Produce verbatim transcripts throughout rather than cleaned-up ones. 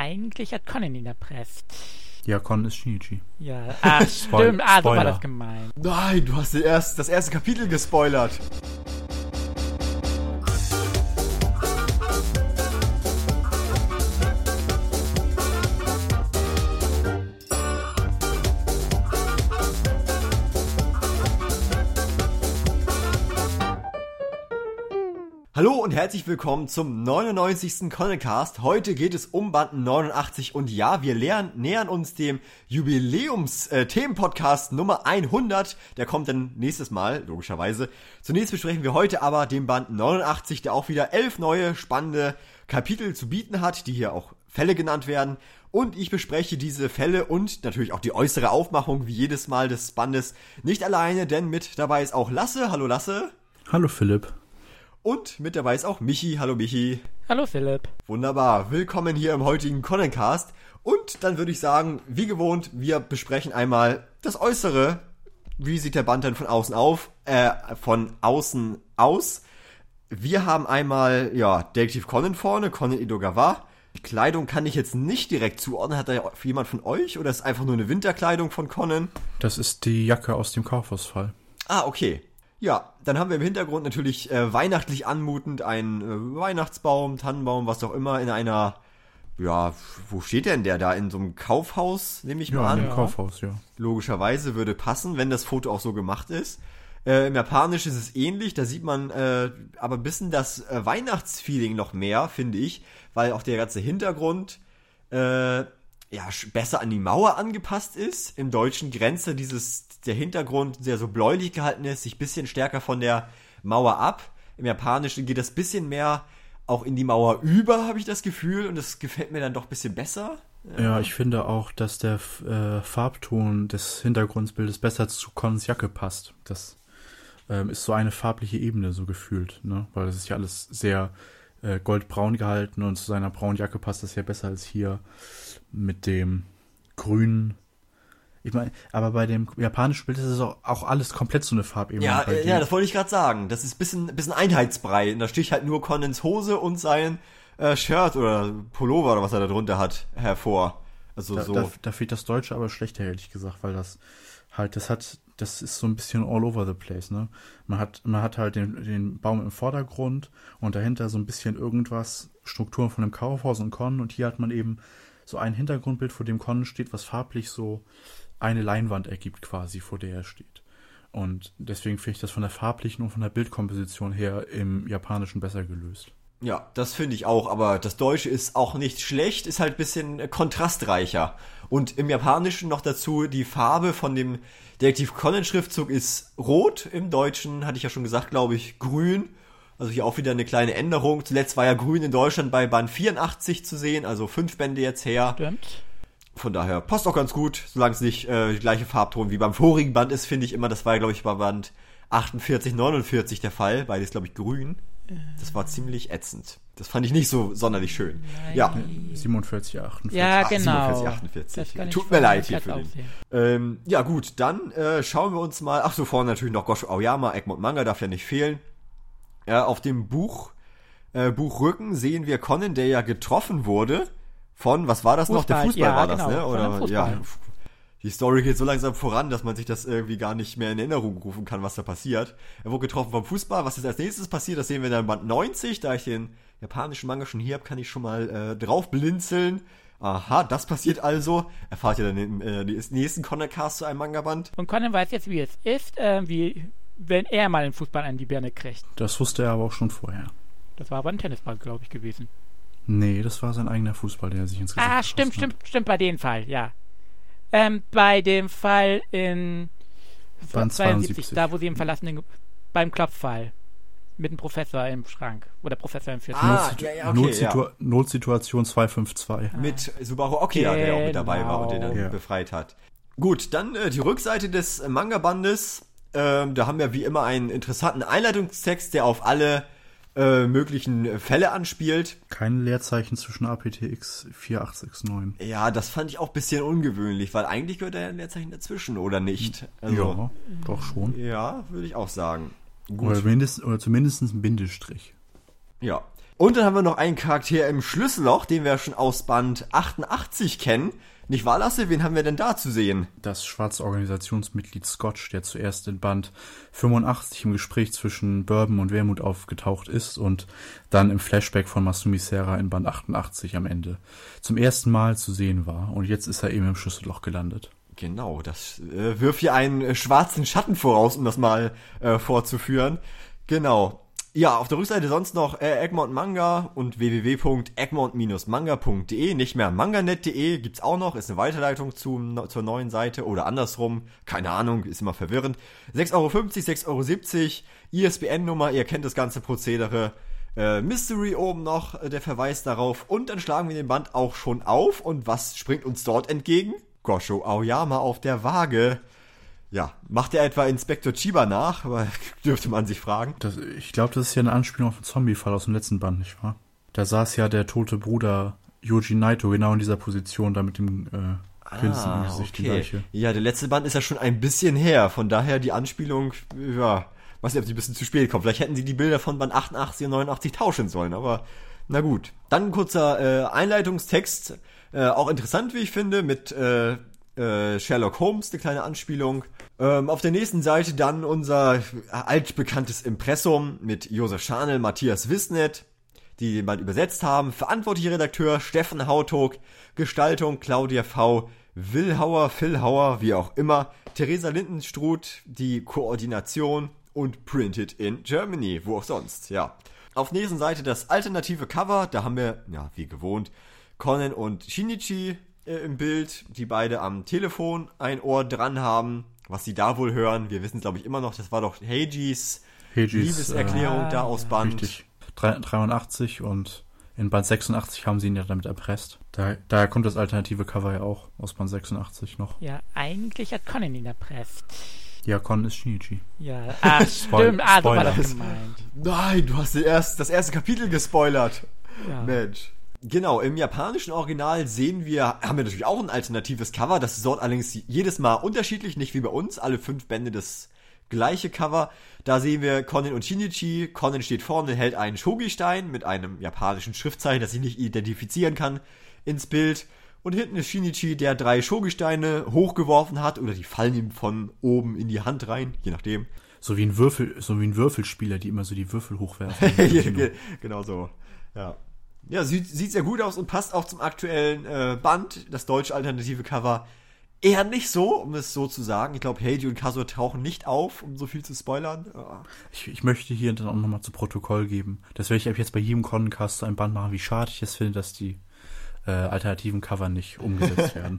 eigentlich hat Conan ihn erpresst. Ja, Conan ist Shinichi. Ja, ach stimmt, ah, so war das gemeint. Nein, du hast erst das erste Kapitel gespoilert. Hallo und herzlich willkommen zum neunundneunzigsten Conancast. Heute geht es um Band neunundachtzig und ja, wir lernen, nähern uns dem Jubiläums-Themen-Podcast Nummer hundert. Der kommt dann nächstes Mal, logischerweise. Zunächst besprechen wir heute aber den Band neunundachtzig, der auch wieder elf neue, spannende Kapitel zu bieten hat, die hier auch Fälle genannt werden. Und ich bespreche diese Fälle und natürlich auch die äußere Aufmachung, wie jedes Mal des Bandes, nicht alleine, denn mit dabei ist auch Lasse. Hallo Lasse. Hallo Philipp. Und mit dabei ist auch Michi. Hallo Michi. Hallo Philipp. Wunderbar. Willkommen hier im heutigen Conancast. Und dann würde ich sagen, wie gewohnt, wir besprechen einmal das Äußere. Wie sieht der Band denn von außen auf? Äh, von außen aus. Wir haben einmal, ja, Detektiv Conan vorne, Conan Edogawa. Die Kleidung kann ich jetzt nicht direkt zuordnen. Hat da jemand von euch? Oder ist es einfach nur eine Winterkleidung von Conan? Das ist die Jacke aus dem Kaufhausfall. Ah, okay. Ja, dann haben wir im Hintergrund natürlich äh, weihnachtlich anmutend einen äh, Weihnachtsbaum, Tannenbaum, was auch immer, in einer, ja, wo steht denn der da? In so einem Kaufhaus, nehme ich ja, mal an. Ja, in einem Kaufhaus, ja. Logischerweise würde passen, wenn das Foto auch so gemacht ist. Äh, im Japanischen ist es ähnlich, da sieht man äh, aber ein bisschen das äh, Weihnachtsfeeling noch mehr, finde ich, weil auch der ganze Hintergrund äh, ja besser an die Mauer angepasst ist. Im Deutschen grenzt dieses der Hintergrund sehr so bläulich gehalten ist, sich ein bisschen stärker von der Mauer ab. Im Japanischen geht das ein bisschen mehr auch in die Mauer über, habe ich das Gefühl, und das gefällt mir dann doch ein bisschen besser. Ja, ja, ich finde auch, dass der äh, Farbton des Hintergrundbildes besser zu Conans Jacke passt. Das ähm, ist so eine farbliche Ebene so gefühlt, ne? Weil das ist ja alles sehr äh, goldbraun gehalten und zu seiner braunen Jacke passt das ja besser als hier mit dem grünen. Ich meine, aber bei dem japanischen Bild ist es auch, auch alles komplett so eine Farbebene. Ja, ja, das wollte ich gerade sagen. Das ist ein bisschen, bisschen Einheitsbrei. Und da sticht halt nur Conans Hose und sein äh, Shirt oder Pullover oder was er da drunter hat hervor. Also da, so. Da, da fehlt das Deutsche aber schlechter, ehrlich gesagt, weil das halt, das hat, das ist so ein bisschen all over the place, ne? Man hat, man hat halt den, den Baum im Vordergrund und dahinter so ein bisschen irgendwas, Strukturen von dem Kaufhaus und Conan, und hier hat man eben so ein Hintergrundbild, vor dem Conan steht, was farblich so eine Leinwand ergibt quasi, vor der er steht. Und deswegen finde ich das von der farblichen und von der Bildkomposition her im Japanischen besser gelöst. Ja, das finde ich auch, aber das Deutsche ist auch nicht schlecht, ist halt ein bisschen kontrastreicher. Und im Japanischen noch dazu, die Farbe von dem Detektiv Conan-Schriftzug ist rot, im Deutschen, hatte ich ja schon gesagt, glaube ich, grün. Also hier auch wieder eine kleine Änderung. Zuletzt war ja grün in Deutschland bei Band vierundachtzig zu sehen, also fünf Bände jetzt her. Stimmt. Von daher passt auch ganz gut, solange es nicht äh, die gleiche Farbton wie beim vorigen Band ist, finde ich immer. Das war ja, glaube ich, bei Band achtundvierzig, neunundvierzig der Fall. Beides, glaube ich, grün. Das war ziemlich ätzend. Das fand ich nicht so sonderlich schön. Nein. Ja. siebenundvierzig, achtundvierzig. Ja, Ach, genau. siebenundvierzig, achtundvierzig. Das Tut mir leid hier für den. aussehen. Ähm, ja gut, dann äh, schauen wir uns mal, ach so, vorne natürlich noch Gosho Aoyama, Egmont Manga, darf ja nicht fehlen. Ja, auf dem Buch, äh, Buchrücken sehen wir Conan, der ja getroffen wurde von, was war das Fußball, noch? Der Fußball ja, war genau, das, ne? von Oder einem Fußball. ja. Die Story geht so langsam voran, dass man sich das irgendwie gar nicht mehr in Erinnerung rufen kann, was da passiert. Er wurde getroffen vom Fußball. Was jetzt als nächstes passiert, das sehen wir dann in Band neunzig. Da ich den japanischen Manga schon hier habe, kann ich schon mal äh, drauf blinzeln. Aha, das passiert also. Erfahrt ihr dann im äh, nächsten Conancast zu einem Manga-Band. Und Conan weiß jetzt, wie es ist, äh, wie wenn er mal den Fußball an die Birne kriegt. Das wusste er aber auch schon vorher. Das war aber ein Tennisball, glaube ich, gewesen. Nee, das war sein eigener Fußball, der sich ins Gesicht Ah, stimmt, geschossen stimmt, stimmt, bei dem Fall, ja. Ähm, bei dem Fall in Band zweiundsiebzig, da wo sie im verlassenen, beim Klopffall. Mit dem Professor im Schrank. Wo der Professor im vierten. Ah, Notsitu- ja, ja, okay, Notsitu- ja. Notsituation zweihundertfünfundzwanzig. Ah. Mit Subaru Okia, der auch mit dabei war und den dann Ja. befreit hat. Gut, dann äh, die Rückseite des äh, Manga-Bandes. Ähm, da haben wir wie immer einen interessanten Einleitungstext, der auf alle äh, möglichen Fälle anspielt. Kein Leerzeichen zwischen A P T X vier acht sechs neun. Ja, das fand ich auch ein bisschen ungewöhnlich, weil eigentlich gehört da ja ein Leerzeichen dazwischen, oder nicht? Also, Ja, doch schon. ja, würde ich auch sagen. Oder, mindest, oder zumindest ein Bindestrich. Ja. Und dann haben wir noch einen Charakter im Schlüsselloch, den wir schon aus Band achtundachtzig kennen. Nicht wahr, Lasse? Wen haben wir denn da zu sehen? Das schwarze Organisationsmitglied Scotch, der zuerst in Band fünfundachtzig im Gespräch zwischen Bourbon und Wermut aufgetaucht ist und dann im Flashback von Masumi Sera in Band achtundachtzig am Ende zum ersten Mal zu sehen war. Und jetzt ist er eben im Schlüsselloch gelandet. Genau, das äh, wirft hier einen äh, schwarzen Schatten voraus, um das mal äh, vorzuführen. Genau. Ja, auf der Rückseite sonst noch äh, Egmont Manga und w w w punkt egmont Bindestrich manga punkt d e, nicht mehr manganet punkt d e, gibt's auch noch, ist eine Weiterleitung zum, zur neuen Seite oder andersrum, keine Ahnung, ist immer verwirrend. sechs Euro fünfzig, sechs Euro siebzig, I S B N-Nummer, ihr kennt das ganze Prozedere. Äh, Mystery oben noch, äh, der Verweis darauf, und dann schlagen wir den Band auch schon auf, und was springt uns dort entgegen? Gosho Aoyama auf der Waage. Ja, macht er etwa Inspektor Chiba nach? Aber dürfte man sich fragen. Das, ich glaube, das ist ja eine Anspielung auf den Zombie-Fall aus dem letzten Band, nicht wahr? Da saß ja der tote Bruder Yoji Naito genau in dieser Position, da mit dem äh, Grinsen Ah, im Gesicht, die okay. gleiche. Ja, der letzte Band ist ja schon ein bisschen her. Von daher die Anspielung, ja, weiß nicht, ob sie ein bisschen zu spät kommt. Vielleicht hätten sie die Bilder von Band achtundachtzig und neunundachtzig tauschen sollen, aber na gut. Dann ein kurzer äh, Einleitungstext, äh, auch interessant, wie ich finde, mit äh, äh, Sherlock Holmes, eine kleine Anspielung. Ähm, auf der nächsten Seite dann unser altbekanntes Impressum mit Josef Scharnel, Matthias Wissnet, die den Band übersetzt haben. Verantwortlicher Redakteur Steffen Hautog, Gestaltung Claudia V., Willhauer, Philhauer, wie auch immer, Theresa Lindenstruth, die Koordination und Printed in Germany, wo auch sonst, ja. Auf der nächsten Seite das alternative Cover, da haben wir, ja, wie gewohnt, Conan und Shinichi äh, im Bild, die beide am Telefon ein Ohr dran haben. Was sie da wohl hören, wir wissen es glaube ich immer noch, das war doch Heijis Heijis Liebeserklärung äh, da aus Band. Richtig. dreiundachtzig und in Band sechsundachtzig haben sie ihn ja damit erpresst. Da, daher kommt das alternative Cover ja auch aus Band sechsundachtzig noch. Ja, eigentlich hat Conan ihn erpresst. Ja, Con ist Shinichi. Ja, ach stimmt, ah, so war das gemeint. Nein, du hast erst das erste Kapitel gespoilert. Ja. Mensch. Genau, im japanischen Original sehen wir, haben wir natürlich auch ein alternatives Cover. Das ist dort allerdings jedes Mal unterschiedlich, nicht wie bei uns. Alle fünf Bände das gleiche Cover. Da sehen wir Conan und Shinichi. Conan steht vorne, hält einen Shogi-Stein mit einem japanischen Schriftzeichen, das ich nicht identifizieren kann, ins Bild. Und hinten ist Shinichi, der drei Shogi-Steine hochgeworfen hat, oder die fallen ihm von oben in die Hand rein, je nachdem. So wie ein Würfel, so wie ein Würfelspieler, die immer so die Würfel hochwerfen. Genau so, ja. Ja, sieht, sieht sehr gut aus und passt auch zum aktuellen äh, Band, das deutsche alternative Cover. Eher nicht so, um es so zu sagen. Ich glaube, Heiji und Kazuo tauchen nicht auf, um so viel zu spoilern. Ja. Ich, ich möchte hier dann auch nochmal zu Protokoll geben. Das werde ich ab jetzt bei jedem Conan-Cast so ein Band machen, wie schade ich es finde, dass die äh, alternativen Cover nicht umgesetzt werden.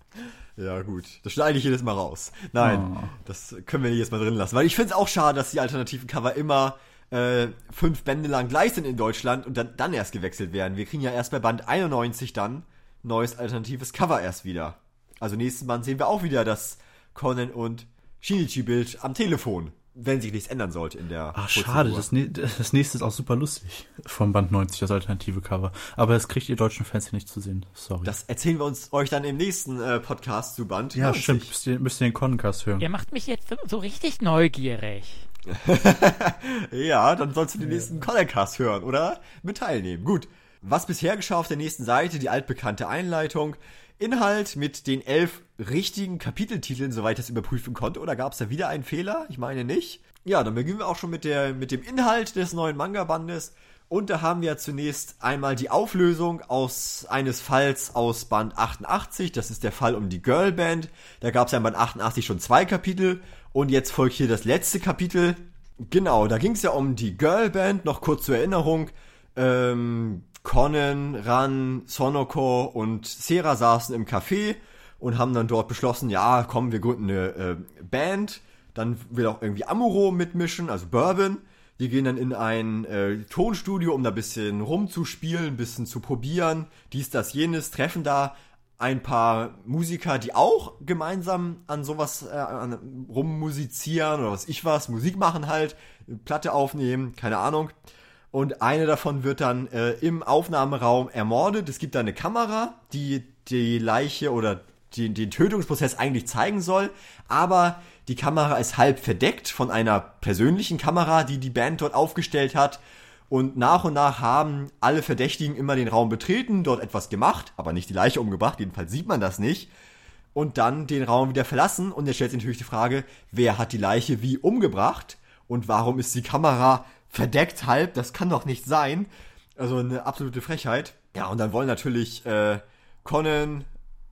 Ja, gut. Das schneide ich jedes Mal raus. Nein, Oh. das können wir nicht jedes Mal drin lassen. Weil ich finde es auch schade, dass die alternativen Cover immer äh, fünf Bände lang gleich sind in Deutschland und dann, dann erst gewechselt werden. Wir kriegen ja erst bei Band einundneunzig dann neues alternatives Cover erst wieder. Also nächsten Band sehen wir auch wieder das Conan und Shinichi-Bild am Telefon, wenn sich nichts ändern sollte in der Ach, Prozedur. schade, das, ne- das nächste ist auch super lustig. Vom Band neunzig, das alternative Cover. Aber das kriegt ihr deutschen Fans hier nicht zu sehen. Sorry. Das erzählen wir uns euch dann im nächsten äh, Podcast zu Band ja, neunzig. stimmt. Müsst ihr, müsst ihr den Conan-Cast hören. Ihr macht mich jetzt so, so richtig neugierig. Ja, dann sollst du den nächsten Conan-Cast hören oder mit teilnehmen. Gut, was bisher geschah auf der nächsten Seite, die altbekannte Einleitung. Inhalt mit den elf richtigen Kapiteltiteln, soweit ich das überprüfen konnte. Oder gab es da wieder einen Fehler? Ich meine nicht. Ja, dann beginnen wir auch schon mit, der, mit dem Inhalt des neuen Manga-Bandes. Und da haben wir zunächst einmal die Auflösung aus eines Falls aus Band achtundachtzig. Das ist der Fall um die Girlband. Da gab es ja in Band achtundachtzig schon zwei Kapitel. Und jetzt folgt hier das letzte Kapitel. Genau, da ging es ja um die Girlband. Noch kurz zur Erinnerung. Ähm, Conan, Ran, Sonoko und Sera saßen im Café und haben dann dort beschlossen, ja, komm, wir gründen eine äh, Band. Dann will auch irgendwie Amuro mitmischen, also Bourbon. Die gehen dann in ein äh, Tonstudio, um da ein bisschen rumzuspielen, ein bisschen zu probieren. Dies, das, jenes, treffen da ein paar Musiker, die auch gemeinsam an sowas äh, an, rummusizieren oder was ich was, Musik machen halt, Platte aufnehmen, keine Ahnung. Und eine davon wird dann äh, im Aufnahmeraum ermordet. Es gibt da eine Kamera, die die Leiche oder die, den Tötungsprozess eigentlich zeigen soll. Aber die Kamera ist halb verdeckt von einer persönlichen Kamera, die die Band dort aufgestellt hat. Und nach und nach haben alle Verdächtigen immer den Raum betreten, dort etwas gemacht, aber nicht die Leiche umgebracht, jedenfalls sieht man das nicht. Und dann den Raum wieder verlassen. Und jetzt stellt sich natürlich die Frage, wer hat die Leiche wie umgebracht? Und warum ist die Kamera verdeckt halb? Das kann doch nicht sein. Also eine absolute Frechheit. Ja, und dann wollen natürlich äh, Conan,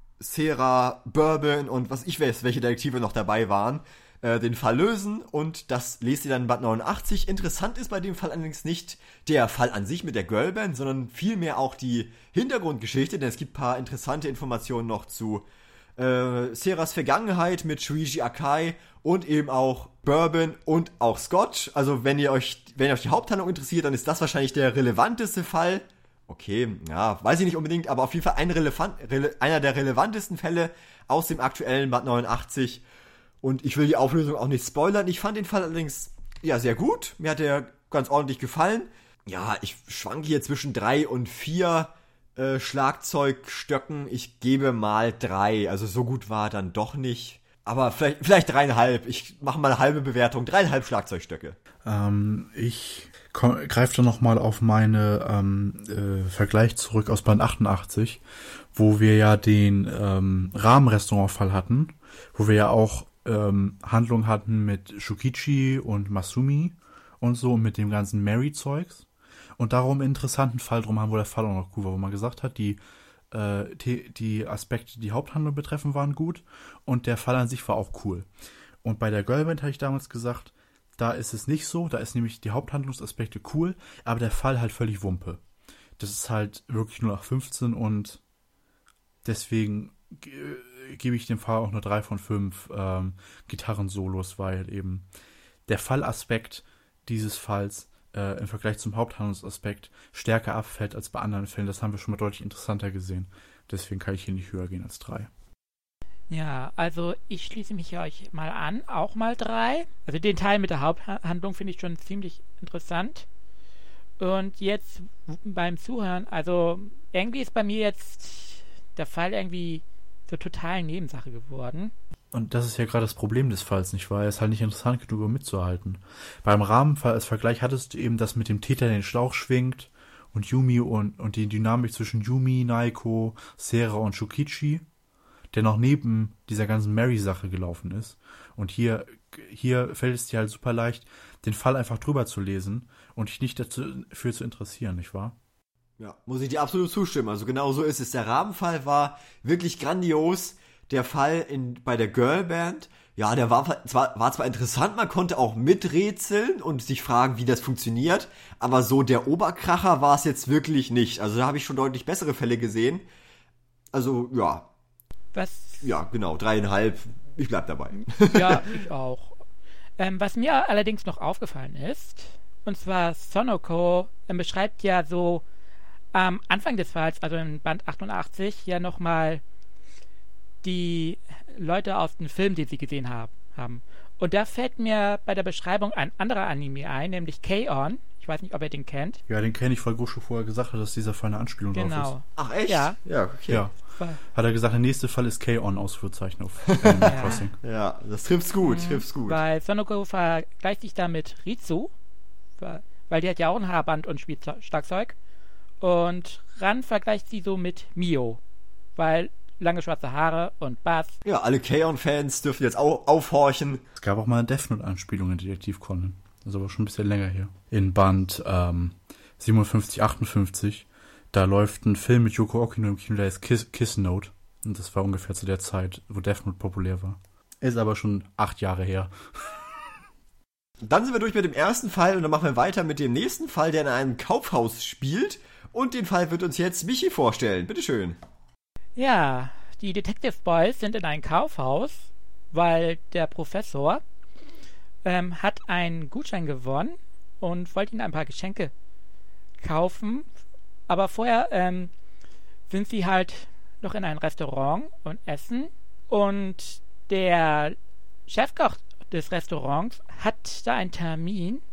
Sarah, Bourbon und was ich weiß, welche Detektive noch dabei waren, äh, den Fall lösen. Und das lest ihr dann in Band neunundachtzig. Interessant ist bei dem Fall allerdings nicht der Fall an sich mit der Girlband, sondern vielmehr auch die Hintergrundgeschichte. Denn es gibt ein paar interessante Informationen noch zu äh, Sarahs Vergangenheit mit Shuichi Akai und eben auch Bourbon und auch Scott. Also wenn ihr euch, wenn ihr euch die Haupthandlung interessiert, dann ist das wahrscheinlich der relevanteste Fall. Okay, ja, weiß ich nicht unbedingt, aber auf jeden Fall ein relevant, rele, einer der relevantesten Fälle aus dem aktuellen Band neunundachtzig. Und ich will die Auflösung auch nicht spoilern. Ich fand den Fall allerdings, ja, sehr gut. Mir hat der ganz ordentlich gefallen. Ja, ich schwanke hier zwischen drei und vier äh, Schlagzeugstöcken. Ich gebe mal drei. Also so gut war dann doch nicht. Aber vielleicht, vielleicht dreieinhalb. Ich mache mal eine halbe Bewertung. Dreieinhalb Schlagzeugstöcke. Ähm, ich greife dann nochmal auf meine ähm, äh, Vergleich zurück aus Band achtundachtzig, wo wir ja den ähm, Rahmenrestaurant-Fall hatten, wo wir ja auch ähm, Handlungen hatten mit Shukichi und Masumi und so, und mit dem ganzen Mary-Zeugs. Und darum einen interessanten Fall drum haben, wo der Fall auch noch cool war, wo man gesagt hat, die äh, die, die Aspekte, die Haupthandlung betreffen, waren gut und der Fall an sich war auch cool. Und bei der Girlband habe ich damals gesagt, da ist es nicht so, da ist nämlich die Haupthandlungsaspekte cool, aber der Fall halt völlig Wumpe. Das ist halt wirklich nur nach fünfzehn und deswegen ge- gebe ich dem Fall auch nur drei von fünf ähm, Gitarrensolos, weil eben der Fallaspekt dieses Falls äh, im Vergleich zum Haupthandlungsaspekt stärker abfällt als bei anderen Fällen. Das haben wir schon mal deutlich interessanter gesehen. Deswegen kann ich hier nicht höher gehen als drei. Ja, also ich schließe mich euch mal an, auch mal drei. Also den Teil mit der Haupthandlung finde ich schon ziemlich interessant. Und jetzt beim Zuhören, also irgendwie ist bei mir jetzt der Fall irgendwie zur totalen Nebensache geworden. Und das ist ja gerade das Problem des Falls, nicht wahr? Er ist halt nicht interessant genug, um mitzuhalten. Beim Rahmenfall als Vergleich hattest du eben das mit dem Täter, der den Schlauch schwingt, und Yumi und, und die Dynamik zwischen Yumi, Naiko, Sarah und Shukichi, der noch neben dieser ganzen Mary-Sache gelaufen ist. Und hier, hier fällt es dir halt super leicht, den Fall einfach drüber zu lesen und dich nicht dafür zu interessieren, nicht wahr? Ja, muss ich dir absolut zustimmen. Also genau so ist es. Der Rahmenfall war wirklich grandios. Der Fall in, bei der Girlband, ja, der war zwar, war zwar interessant, man konnte auch miträtseln und sich fragen, wie das funktioniert, aber so der Oberkracher war es jetzt wirklich nicht. Also da habe ich schon deutlich bessere Fälle gesehen. Also, ja. Was? Ja, genau, dreieinhalb. Ich bleib dabei. Ja, ich auch. Ähm, was mir allerdings noch aufgefallen ist, und zwar Sonoko ähm, beschreibt ja so am Anfang des Falls, also in Band achtundachtzig, ja nochmal die Leute aus dem Film, den sie gesehen haben, haben. Und da fällt mir bei der Beschreibung ein anderer Anime ein, nämlich K-On! Ich weiß nicht, ob ihr den kennt. Ja, den kenne ich, weil Gosho vorher gesagt hat, dass dieser Fall eine Anspielung genau. drauf ist. Ach, echt? Ja. Ja, okay. Ja. Hat er gesagt, der nächste Fall ist K-On! Ausrufezeichen auf Animal ja. Crossing. Ja, das trifft's gut, mhm. trifft's gut. Weil Sonoko vergleicht sich da mit Ritsu, weil die hat ja auch ein Haarband und spielt Schlagzeug. Und Ran vergleicht sie so mit Mio, weil lange schwarze Haare und Bass. Ja, alle K-On!-Fans dürfen jetzt auch aufhorchen. Es gab auch mal eine Death Note-Anspielung in Detektiv Conan. Das ist aber schon ein bisschen länger her. In Band ähm, siebenundfünfzig, achtundfünfzig, da läuft ein Film mit Yoko Okino im Kino, der heißt Kiss, Kiss Note. Und das war ungefähr zu der Zeit, wo Death Note populär war. Ist aber schon acht Jahre her. Dann sind wir durch mit dem ersten Fall und dann machen wir weiter mit dem nächsten Fall, der in einem Kaufhaus spielt. Und den Fall wird uns jetzt Michi vorstellen. Bitteschön. Ja, die Detective Boys sind in einem Kaufhaus, weil der Professor ähm, hat einen Gutschein gewonnen und wollte ihnen ein paar Geschenke kaufen. Aber vorher ähm, sind sie halt noch in ein Restaurant und essen. Und der Chefkoch des Restaurants hat da einen Termin.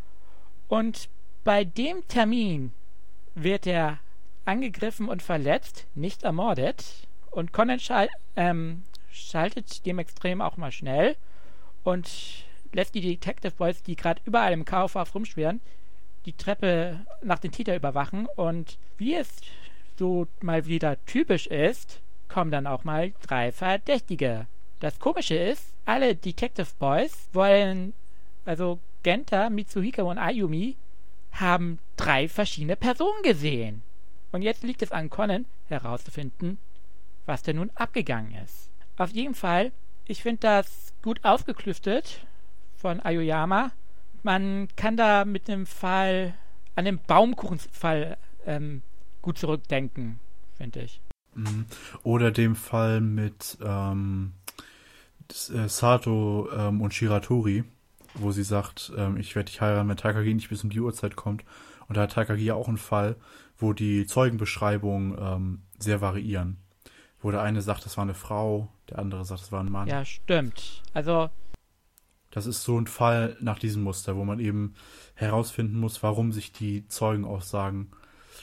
Und bei dem Termin wird er angegriffen und verletzt, nicht ermordet. Und Conan schal- ähm, schaltet dem Extrem auch mal schnell und lässt die Detective Boys, die gerade überall im Kaufhaus rumschwirren, die Treppe nach den Täter überwachen und wie es so mal wieder typisch ist, kommen dann auch mal drei Verdächtige. Das Komische ist, alle Detective Boys wollen, also Genta, Mitsuhiko und Ayumi, haben drei verschiedene Personen gesehen. Und jetzt liegt es an Conan, herauszufinden, was denn nun abgegangen ist. Auf jeden Fall, ich finde das gut ausgeklüftet von Aoyama. Man kann da mit dem Fall, an den Baumkuchenfall ähm, gut zurückdenken, finde ich. Oder dem Fall mit ähm, äh, Sato ähm, und Shiratori, wo sie sagt, ähm, ich werde dich heiraten, wenn Takagi nicht bis um die Uhrzeit kommt. Und da hat Takagi ja auch einen Fall, wo die Zeugenbeschreibungen ähm, sehr variieren. Wo der eine sagt, das war eine Frau, der andere sagt, das war ein Mann. Ja, stimmt. Also das ist so ein Fall nach diesem Muster, wo man eben herausfinden muss, warum sich die Zeugenaussagen,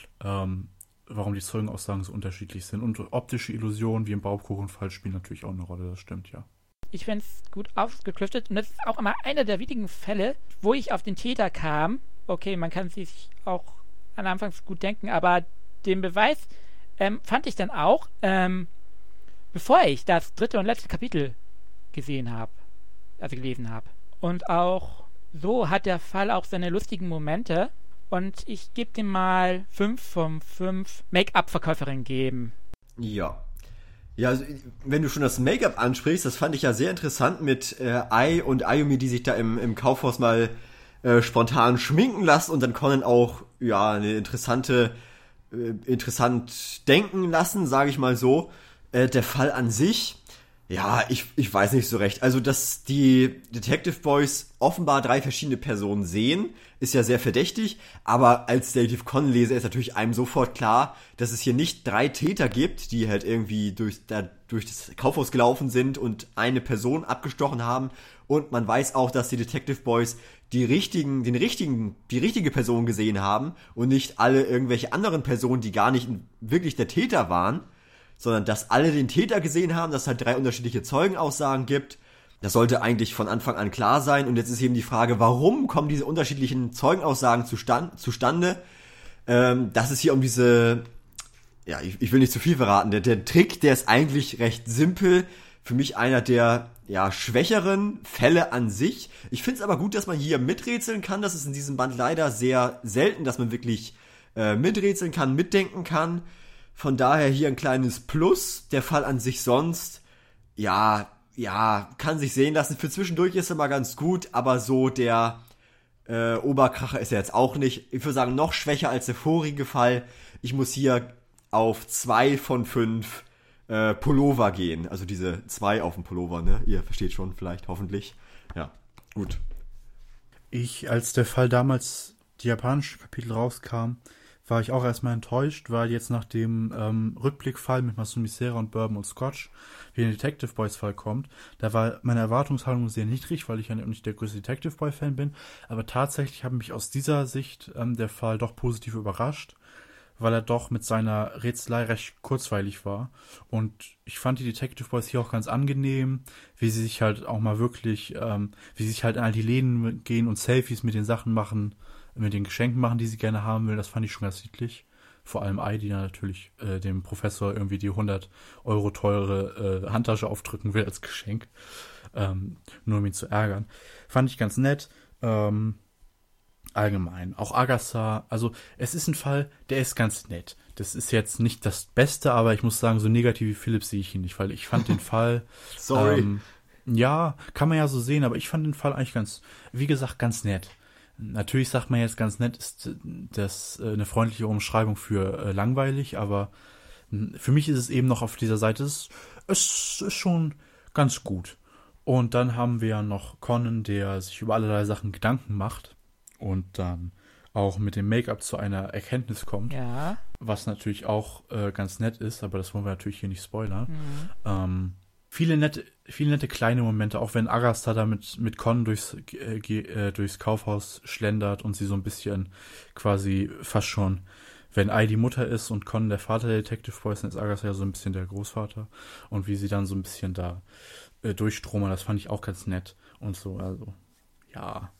ähm, warum die Zeugenaussagen so unterschiedlich sind. Und optische Illusionen wie im Baumkuchenfall spielen natürlich auch eine Rolle, das stimmt, ja. Ich finde es gut ausgeklüftet und das ist auch immer einer der wenigen Fälle, wo ich auf den Täter kam. Okay, man kann sich auch an Anfangs gut denken, aber den Beweis ähm, fand ich dann auch, ähm, bevor ich das dritte und letzte Kapitel gesehen habe, also gelesen habe. Und auch so hat der Fall auch seine lustigen Momente und ich gebe dem mal fünf von fünf Make-up-Verkäuferinnen geben. Ja. Ja, also, wenn du schon das Make-up ansprichst, das fand ich ja sehr interessant mit äh, Ai und Ayumi, die sich da im, im Kaufhaus mal äh, spontan schminken lassen und dann Conan auch, ja, eine interessante, äh, interessant denken lassen, sage ich mal so. Äh, der Fall an sich, ja, ich, ich weiß nicht so recht. Also, dass die Detective Boys offenbar drei verschiedene Personen sehen, ist ja sehr verdächtig, aber als Detective Conan Leser ist natürlich einem sofort klar, dass es hier nicht drei Täter gibt, die halt irgendwie durch, da, durch das Kaufhaus gelaufen sind und eine Person abgestochen haben, und man weiß auch, dass die Detective Boys die richtigen, den richtigen, die richtige Person gesehen haben und nicht alle irgendwelche anderen Personen, die gar nicht wirklich der Täter waren, sondern dass alle den Täter gesehen haben, dass es halt drei unterschiedliche Zeugenaussagen gibt. Das sollte eigentlich von Anfang an klar sein. Und jetzt ist eben die Frage, warum kommen diese unterschiedlichen Zeugenaussagen zustand, zustande? Ähm, das ist hier um diese, ja, ich, ich will nicht zu viel verraten. Der, der Trick, der ist eigentlich recht simpel. Für mich einer der, ja, schwächeren Fälle an sich. Ich finde es aber gut, dass man hier miträtseln kann. Das ist in diesem Band leider sehr selten, dass man wirklich äh, miträtseln kann, mitdenken kann. Von daher hier ein kleines Plus. Der Fall an sich sonst, ja, ja, kann sich sehen lassen. Für zwischendurch ist er mal ganz gut, aber so der äh, Oberkracher ist er jetzt auch nicht. Ich würde sagen, noch schwächer als der vorige Fall. Ich muss hier auf zwei von fünf äh, Pullover gehen. Also diese zwei auf dem Pullover, ne? Ihr versteht schon vielleicht, hoffentlich. Ja, gut. Ich, als der Fall damals, die japanische Kapitel rauskam, war ich auch erstmal enttäuscht, weil jetzt nach dem ähm, Rückblickfall mit Masumi Sera und Bourbon und Scotch wie ein Detective Boys Fall kommt, da war meine Erwartungshaltung sehr niedrig, weil ich ja nicht der größte Detective Boy Fan bin, aber tatsächlich hat mich aus dieser Sicht ähm, der Fall doch positiv überrascht, weil er doch mit seiner Rätselei recht kurzweilig war, und ich fand die Detective Boys hier auch ganz angenehm, wie sie sich halt auch mal wirklich, ähm, wie sie sich halt in all die Läden gehen und Selfies mit den Sachen machen, mit den Geschenken machen, die sie gerne haben will. Das fand ich schon ganz niedlich. Vor allem Ai, die dann natürlich äh, dem Professor irgendwie die hundert Euro teure äh, Handtasche aufdrücken will als Geschenk. Ähm, nur um ihn zu ärgern. Fand ich ganz nett. Ähm, allgemein. Auch Agatha, also es ist ein Fall, der ist ganz nett. Das ist jetzt nicht das Beste, aber ich muss sagen, so negativ wie Philipp sehe ich ihn nicht, weil ich fand den Fall... Sorry. Ähm, ja, kann man ja so sehen, aber ich fand den Fall eigentlich ganz, wie gesagt, ganz nett. Natürlich sagt man jetzt ganz nett, ist das äh, eine freundliche Umschreibung für äh, langweilig, aber mh, für mich ist es eben noch auf dieser Seite, es, es ist schon ganz gut. Und dann haben wir noch Conan, der sich über allerlei Sachen Gedanken macht und dann auch mit dem Make-up zu einer Erkenntnis kommt, Ja. was natürlich auch äh, ganz nett ist, aber das wollen wir natürlich hier nicht spoilern. Mhm. Ähm, Viele nette, viele nette kleine Momente, auch wenn Agatha da mit, mit Con durchs, äh, äh, durchs Kaufhaus schlendert und sie so ein bisschen quasi fast schon, wenn Ai die Mutter ist und Con der Vater der Detective Boys, dann ist Agatha ja so ein bisschen der Großvater, und wie sie dann so ein bisschen da äh, durchstromern, das fand ich auch ganz nett und so, also ja,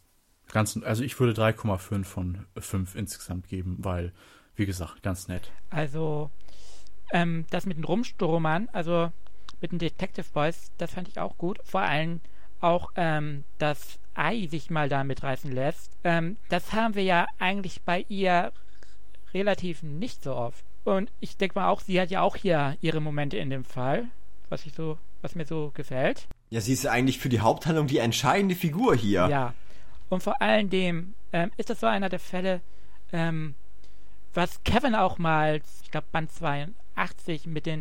Ganz, also ich würde drei Komma fünf von fünf insgesamt geben, weil, wie gesagt, ganz nett. Also, ähm, das mit den Rumstromern, also mit den Detective Boys, das fand ich auch gut. Vor allem auch, ähm, dass Ai sich mal da mitreißen lässt. Ähm, das haben wir ja eigentlich bei ihr relativ nicht so oft. Und ich denke mal auch, sie hat ja auch hier ihre Momente in dem Fall, was ich so, was mir so gefällt. Ja, sie ist ja eigentlich für die Haupthandlung die entscheidende Figur hier. Ja. Und vor allem dem ähm, ist das so einer der Fälle, ähm, was Kevin auch mal, ich glaube Band zweiundachtzig mit dem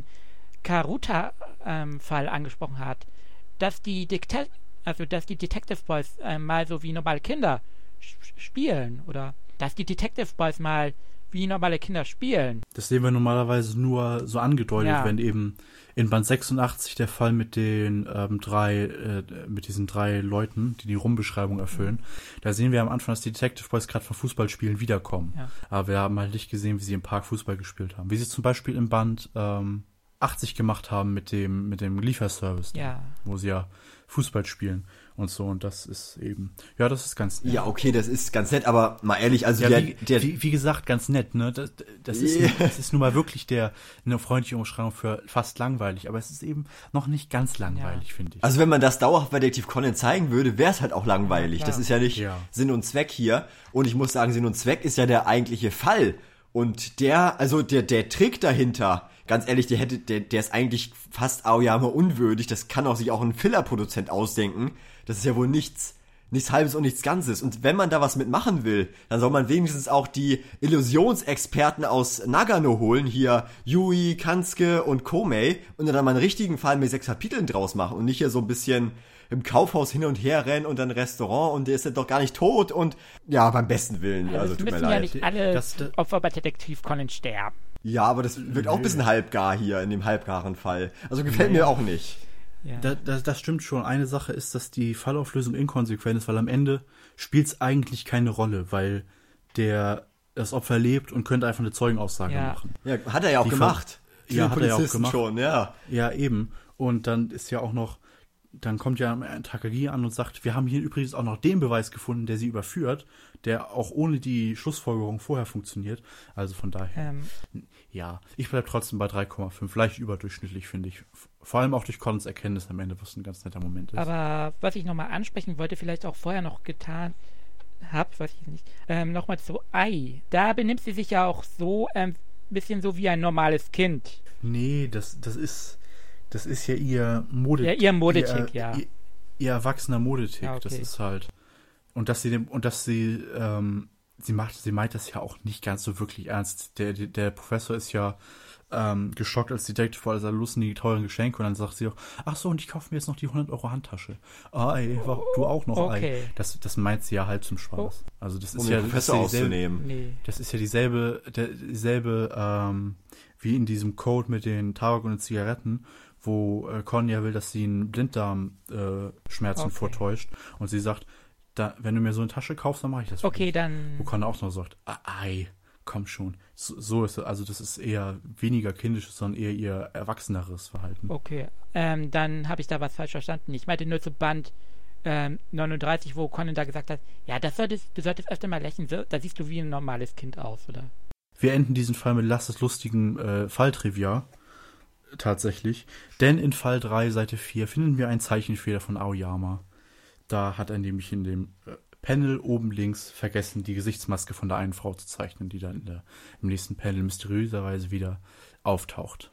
Karuta-Fall ähm, angesprochen hat, dass die Diktat- also dass die Detective Boys ähm, mal so wie normale Kinder sch- spielen oder dass die Detective Boys mal wie normale Kinder spielen. Das sehen wir normalerweise nur so angedeutet, Ja. wenn eben in Band sechsundachtzig der Fall mit den ähm, drei, äh, mit diesen drei Leuten, die die Rumbeschreibung erfüllen, mhm. da sehen wir am Anfang, dass die Detective Boys gerade von Fußballspielen wiederkommen. Ja. Aber wir haben halt nicht gesehen, wie sie im Park Fußball gespielt haben. Wie sie zum Beispiel im Band ähm, achtzig gemacht haben mit dem, mit dem Lieferservice, ja. wo sie ja Fußball spielen und so, und das ist eben, ja, das ist ganz nett. Ja, okay, das ist ganz nett, aber mal ehrlich, also ja, der, wie, der wie, wie gesagt, ganz nett, ne, das, das, ist, Yeah. das ist nun mal wirklich der, eine freundliche Umschreibung für fast langweilig, aber es ist eben noch nicht ganz langweilig, ja. finde ich. Also wenn man das dauerhaft bei Detektiv Conan zeigen würde, wäre es halt auch langweilig, ja, das ist ja nicht ja. Sinn und Zweck hier, und ich muss sagen, Sinn und Zweck ist ja der eigentliche Fall, und der, also der, der Trick dahinter, ganz ehrlich, der hätte, der, der ist eigentlich fast Aoyama unwürdig. Das kann auch sich auch ein Filler-Produzent ausdenken. Das ist ja wohl nichts, nichts Halbes und nichts Ganzes. Und wenn man da was mitmachen will, dann soll man wenigstens auch die Illusionsexperten aus Nagano holen. Hier Yui, Kansuke und Komei. Und dann mal einen richtigen Fall mit sechs Kapiteln draus machen. Und nicht hier so ein bisschen im Kaufhaus hin und her rennen und dann Restaurant und der ist ja doch gar nicht tot. Und ja, beim besten Willen. Also, also es tut mir müssen ja leid. nicht alle Das- das- Opfer bei Detektiv Conan sterben. Ja, aber das wirkt auch ein bisschen halbgar hier in dem halbgaren Fall. Also gefällt mir auch nicht. Ja. Da, das, das stimmt schon. Eine Sache ist, dass die Fallauflösung inkonsequent ist, weil am Ende spielt es eigentlich keine Rolle, weil der das Opfer lebt und könnte einfach eine Zeugenaussage Ja. machen. Ja, hat er ja auch Die gemacht. Ver- Ja, hat er ja auch Polizisten gemacht. schon, ja. Ja, eben. Und dann ist ja auch noch, dann kommt ja Takagi an und sagt, wir haben hier übrigens auch noch den Beweis gefunden, der sie überführt, der auch ohne die Schlussfolgerung vorher funktioniert. Also von daher, Ähm, ja, ich bleibe trotzdem bei drei Komma fünf, leicht überdurchschnittlich, finde ich. Vor allem auch durch Collins Erkenntnis am Ende, was ein ganz netter Moment ist. aber was ich nochmal ansprechen wollte, vielleicht auch vorher noch getan habe, weiß ich nicht, ähm, nochmal zu Ai. Da benimmt sie sich ja auch so ein ähm, bisschen so wie ein normales Kind. Nee, das, das ist, das ist ja ihr Mode, Ja, ihr Modetick, ihr, ja. Ihr, ihr erwachsener Modetick, Ja, okay. das ist halt. Und dass sie dem, und dass sie, ähm, sie macht, sie meint das ja auch nicht ganz so wirklich ernst. Der, der, der Professor ist ja ähm, geschockt als Detective vor dieser lustigen, teuren Geschenke, und dann sagt sie auch, ach so, und ich kaufe mir jetzt noch die hundert Euro Handtasche. Ah, ey, wa- du auch noch, Okay. ey. Das, das meint sie ja halb zum Spaß. Also das ist Um ja, den das ist Professor ja dieselbe, auszunehmen. Nee. das ist ja dieselbe, der, dieselbe, ähm, wie in diesem Code mit den Tabak und den Zigaretten, wo äh, Con ja will, dass sie einen Blinddarmschmerzen äh, Schmerzen Okay. vortäuscht, und sie sagt, da, wenn du mir so eine Tasche kaufst, dann mache ich das für Okay, dich. dann. Wo Con auch noch sagt, ah, ei, komm schon. So, so ist es, also das ist eher weniger kindisches, sondern eher ihr erwachseneres Verhalten. Okay, ähm, dann habe ich da was falsch verstanden. Ich meinte nur zu Band ähm, neununddreißig, wo Conan da gesagt hat, ja, das solltest, du solltest öfter mal lächeln, so, da siehst du wie ein normales Kind aus, oder? Wir enden diesen Fall mit Lasses lustigen äh, Falltrivia. Tatsächlich. Denn in Fall drei, Seite vier, finden wir einen Zeichenfehler von Aoyama. Da hat er nämlich in dem äh, Panel oben links vergessen, die Gesichtsmaske von der einen Frau zu zeichnen, die dann in der, im nächsten Panel mysteriöserweise wieder auftaucht.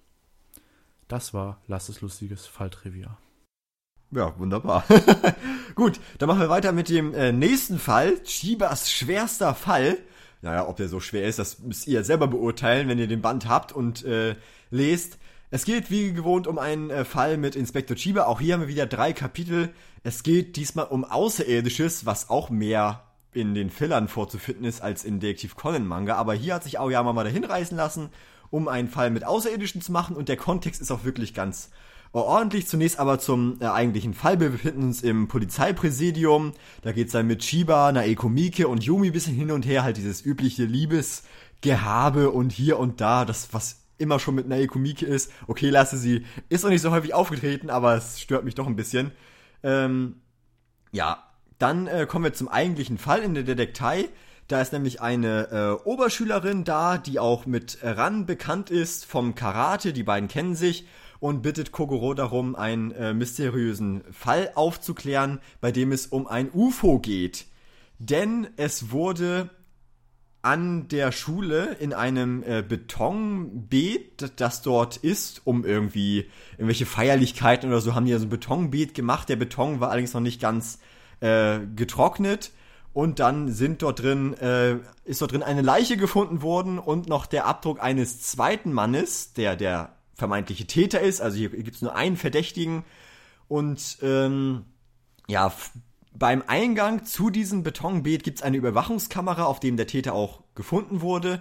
Das war Lasses lustiges Falltrivia. Ja, wunderbar. Gut, dann machen wir weiter mit dem äh, nächsten Fall. Chibas schwerster Fall. Naja, ob der so schwer ist, das müsst ihr selber beurteilen, wenn ihr den Band habt und äh, lest. Es geht wie gewohnt um einen äh, Fall mit Inspektor Chiba. Auch hier haben wir wieder drei Kapitel. Es geht diesmal um Außerirdisches, was auch mehr in den Fillern vorzufinden ist als in Detektiv Conan Manga. Aber hier hat sich Aoyama mal dahin reißen lassen, um einen Fall mit Außerirdischen zu machen. Und der Kontext ist auch wirklich ganz ordentlich. Zunächst aber zum äh, eigentlichen Fall. Wir befinden uns im Polizeipräsidium. Da geht es dann mit Chiba, Naeko Miike und Yumi ein bisschen hin und her. Halt dieses übliche Liebesgehabe und hier und da. Das, was immer schon mit Naeko Miike ist. Okay, lasse sie. Ist noch nicht so häufig aufgetreten, aber es stört mich doch ein bisschen. Ähm, ja, dann äh, kommen wir zum eigentlichen Fall in der Detektei. Da ist nämlich eine äh, Oberschülerin da, die auch mit Ran bekannt ist vom Karate. Die beiden kennen sich und bittet Kogoro darum, einen äh, mysteriösen Fall aufzuklären, bei dem es um ein U F O geht. Denn es wurde an der Schule in einem äh, Betonbeet, das dort ist, um irgendwie irgendwelche Feierlichkeiten oder so, haben die ja so ein Betonbeet gemacht. Der Beton war allerdings noch nicht ganz äh, getrocknet. Und dann sind dort drin, äh, ist dort drin eine Leiche gefunden worden und noch der Abdruck eines zweiten Mannes, der der vermeintliche Täter ist. Also hier gibt es nur einen Verdächtigen. Und ähm, ja, f- beim Eingang zu diesem Betonbeet gibt es eine Überwachungskamera, auf dem der Täter auch gefunden wurde.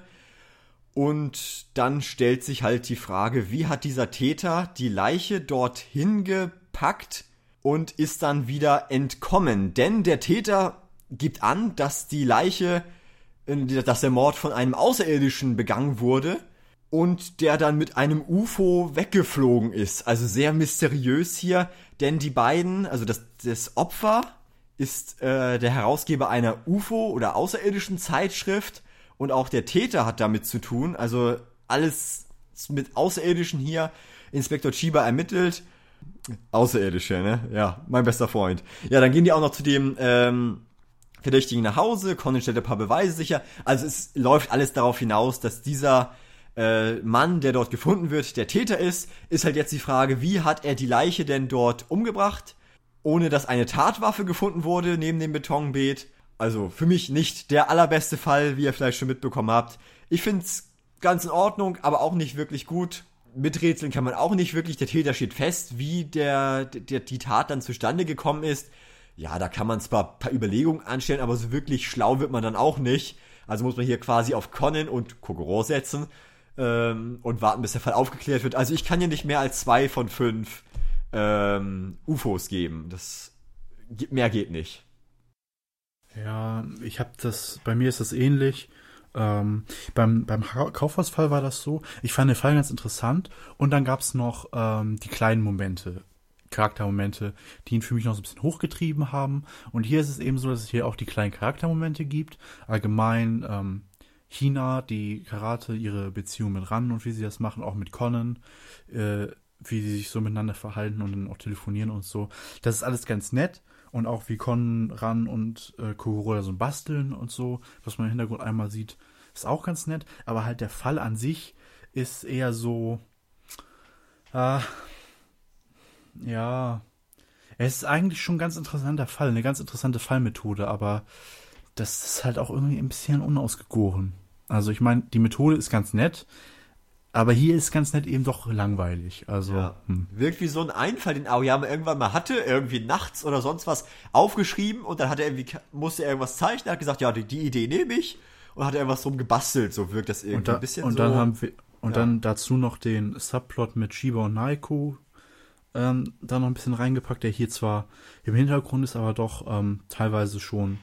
Und dann stellt sich halt die Frage, wie hat dieser Täter die Leiche dorthin gepackt und ist dann wieder entkommen? Denn der Täter gibt an, dass die Leiche, dass der Mord von einem Außerirdischen begangen wurde und der dann mit einem U F O weggeflogen ist. Also sehr mysteriös hier, denn die beiden, also das, das Opfer ist äh, der Herausgeber einer U F O- oder außerirdischen Zeitschrift und auch der Täter hat damit zu tun. Also alles mit Außerirdischen hier. Inspektor Chiba ermittelt. Außerirdische, ne? Ja, mein bester Freund. Ja, dann gehen die auch noch zu dem ähm, Verdächtigen nach Hause. Conan stellt ein paar Beweise sicher. Also es läuft alles darauf hinaus, dass dieser äh, Mann, der dort gefunden wird, der Täter ist. Ist halt jetzt die Frage, wie hat er die Leiche denn dort umgebracht, ohne dass eine Tatwaffe gefunden wurde neben dem Betonbeet. Also für mich nicht der allerbeste Fall, wie ihr vielleicht schon mitbekommen habt. Ich find's ganz in Ordnung, aber auch nicht wirklich gut. Miträtseln kann man auch nicht wirklich. Der Täter steht fest, wie der, der die Tat dann zustande gekommen ist. Ja, da kann man zwar ein paar Überlegungen anstellen, aber so wirklich schlau wird man dann auch nicht. Also muss man hier quasi auf Conan und Kogoro setzen ähm, und warten, bis der Fall aufgeklärt wird. Also ich kann hier nicht mehr als zwei von fünf ähm, U F Os geben. Das mehr geht nicht. Ja, ich habe das, bei mir ist das ähnlich. Ähm, beim beim Kaufhausfall war das so, ich fand den Fall ganz interessant und dann gab's noch ähm, die kleinen Momente, Charaktermomente, die ihn für mich noch so ein bisschen hochgetrieben haben. Und hier ist es eben so, dass es hier auch die kleinen Charaktermomente gibt. Allgemein ähm, China, die Karate, ihre Beziehung mit Ran und wie sie das machen, auch mit Conan, äh, wie sie sich so miteinander verhalten und dann auch telefonieren und so. Das ist alles ganz nett. Und auch wie Conan, Ran und äh, Kogoro da so basteln und so, was man im Hintergrund einmal sieht, ist auch ganz nett. Aber halt der Fall an sich ist eher so, äh, ja, es ist eigentlich schon ein ganz interessanter Fall, eine ganz interessante Fallmethode, aber das ist halt auch irgendwie ein bisschen unausgegoren. Also ich meine, die Methode ist ganz nett, aber hier ist ganz nett eben doch langweilig. Also Ja. hm. Wirkt wie so ein Einfall, den Aoyama irgendwann mal hatte, irgendwie nachts oder sonst was aufgeschrieben und dann hat er irgendwie, musste er irgendwas zeichnen, er hat gesagt, ja, die, die Idee nehme ich und hat er irgendwas drum gebastelt, so wirkt das irgendwie und, da, ein bisschen und so. dann haben wir und ja. dann dazu noch den Subplot mit Shiba und Naiko ähm, da noch ein bisschen reingepackt, der hier zwar im Hintergrund ist, aber doch ähm, teilweise schon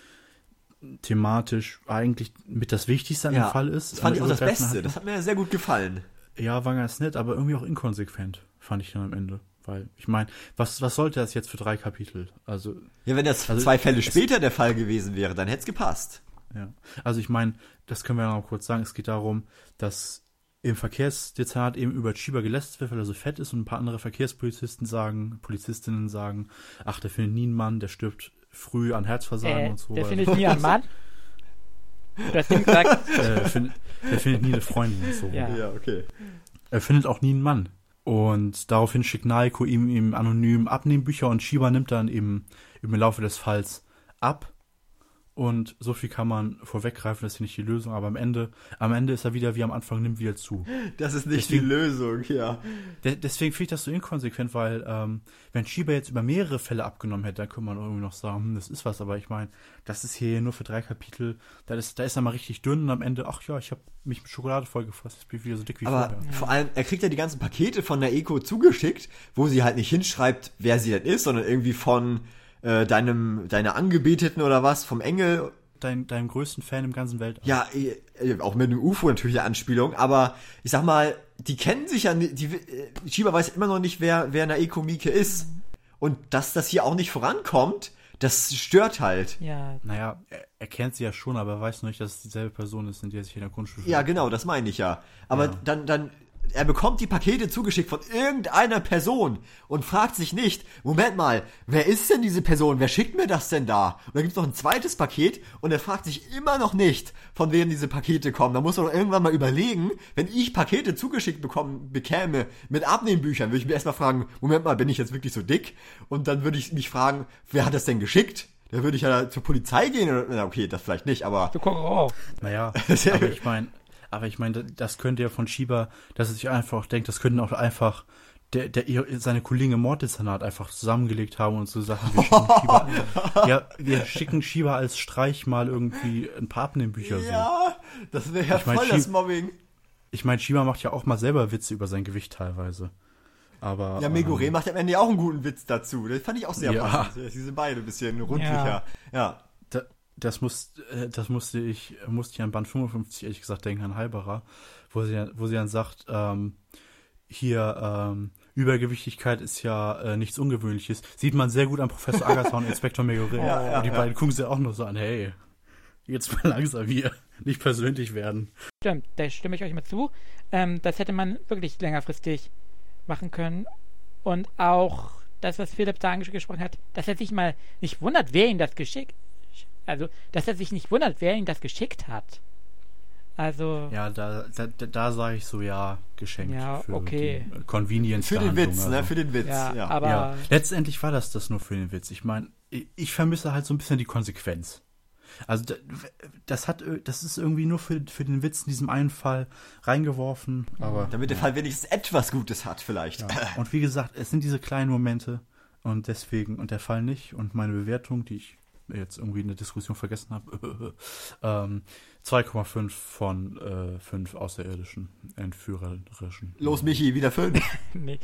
thematisch eigentlich mit das Wichtigste an ja, dem Fall ist. das fand ich auch das Übergreifend Beste, hat- das hat mir sehr gut gefallen. Ja, war ganz nett, aber irgendwie auch inkonsequent, fand ich dann am Ende. Weil, ich meine, was, was sollte das jetzt für drei Kapitel? Also, Ja, wenn das Also, zwei Fälle es- später der Fall gewesen wäre, dann hätte es gepasst. ja. Also ich meine, das können wir ja noch kurz sagen, es geht darum, dass im Verkehrsdezernat eben über Chiba gelästert wird, weil er so fett ist und ein paar andere Verkehrspolizisten sagen, Polizistinnen sagen, ach, der findet nie einen Mann, der stirbt früh an Herzversagen Äh, und so. der weil- findet nie einen Mann. Du hast ihm gesagt, äh, der, findet, der findet nie eine Freundin und so. Ja. Ja, okay. Er findet auch nie einen Mann. Und daraufhin schickt Naiko ihm, ihm anonym Abnehmbücher und Shiba nimmt dann eben im Laufe des Falls ab. Und so viel kann man vorweggreifen, das ist hier nicht die Lösung, aber am Ende, am Ende ist er wieder wie am Anfang, nimmt wieder zu. Das ist nicht Deswegen- die Lösung, ja. De- deswegen finde ich das so inkonsequent, weil ähm, wenn Shiba jetzt über mehrere Fälle abgenommen hätte, dann könnte man irgendwie noch sagen, hm, das ist was, aber ich meine, das ist hier nur für drei Kapitel, da ist, da ist er mal richtig dünn und am Ende, ach ja, ich habe mich mit Schokolade vollgefasst, jetzt bin ich wieder so dick wie Aber vorher. vor allem, er kriegt ja die ganzen Pakete von der Eco zugeschickt, wo sie halt nicht hinschreibt, wer sie denn ist, sondern irgendwie von äh, deinem, deiner Angebeteten oder was, vom Engel. Dein, deinem größten Fan im ganzen Weltall. Ja, äh, auch mit einem U F O natürlich eine Anspielung, aber ich sag mal, die kennen sich ja nicht, die, äh, Shiba weiß immer noch nicht, wer, wer Naeko Miike ist. Und dass das hier auch nicht vorankommt, Das stört halt. Ja. Naja, er, er kennt sie ja schon, aber er weiß noch nicht, dass es dieselbe Person ist, in der sich in der Grundschule Ja, genau, das meine ich ja. Aber Ja. dann, dann, er bekommt die Pakete zugeschickt von irgendeiner Person und fragt sich nicht, Moment mal, wer ist denn diese Person? Wer schickt mir das denn da? Und dann gibt's noch ein zweites Paket und er fragt sich immer noch nicht, von wem diese Pakete kommen. Da muss er doch irgendwann mal überlegen, wenn ich Pakete zugeschickt bekommen, bekäme mit Abnehmbüchern, würde ich mir erstmal fragen, Moment mal, bin ich jetzt wirklich so dick? Und dann würde ich mich fragen, wer hat das denn geschickt? Da würde ich ja zur Polizei gehen oder, na okay, das vielleicht nicht, aber... Du guck auf. Naja, aber ich meine, aber ich meine, das könnte ja von Shiba, dass er sich einfach denkt, das könnten auch einfach der, der seine Kollegen im Morddezernat einfach zusammengelegt haben und so Sachen, wir schicken Shiba, ja, wir schicken Shiba als Streich mal irgendwie ein paar Abnehmbücher so. Ja, das wäre ja Ich mein, voll das Shib- Mobbing. Ich meine, Shiba macht ja auch mal selber Witze über sein Gewicht teilweise. Aber Ja, Megure ähm, macht am Ende auch einen guten Witz dazu. Das fand ich auch sehr Ja. passend. Sie sind beide ein bisschen rundlicher. Ja. da, das muss, äh, das musste ich, musste ich an Band fünfundfünfzig ehrlich gesagt denken, an Halberer, wo sie, wo sie dann sagt, ähm, hier, ähm, Übergewichtigkeit ist ja äh, nichts Ungewöhnliches. Sieht man sehr gut an Professor Agatha und Inspektor Megure. Ja, ja, und die ja. beiden gucken sie auch noch so an, hey, jetzt mal langsam hier, nicht persönlich werden. Stimmt, da stimme ich euch mal zu. Ähm, das hätte man wirklich längerfristig machen können. Und auch das, was Philipp da angesprochen hat, dass er sich mal nicht wundert, wer ihn das geschickt, also, dass er sich nicht wundert, wer ihn das geschickt hat. Also, Ja, da, da, da sage ich so, ja, geschenkt Ja, für okay. die Convenience Für den Behandlung, Witz, ne? also. Für den Witz. ja, Ja. aber Ja, letztendlich war das das nur für den Witz. Ich meine, ich, ich vermisse halt so ein bisschen die Konsequenz. Also da- das hat, das ist irgendwie nur für, für den Witz in diesem einen Fall reingeworfen, aber Damit der Fall wenigstens etwas Gutes hat, vielleicht. ja. Und wie gesagt, es sind diese kleinen Momente und deswegen, und der Fall nicht und meine Bewertung, die ich jetzt irgendwie in der Diskussion vergessen habe, ähm, zwei Komma fünf von äh, fünf außerirdischen, entführerischen. Los, Michi, wieder fünf. nee.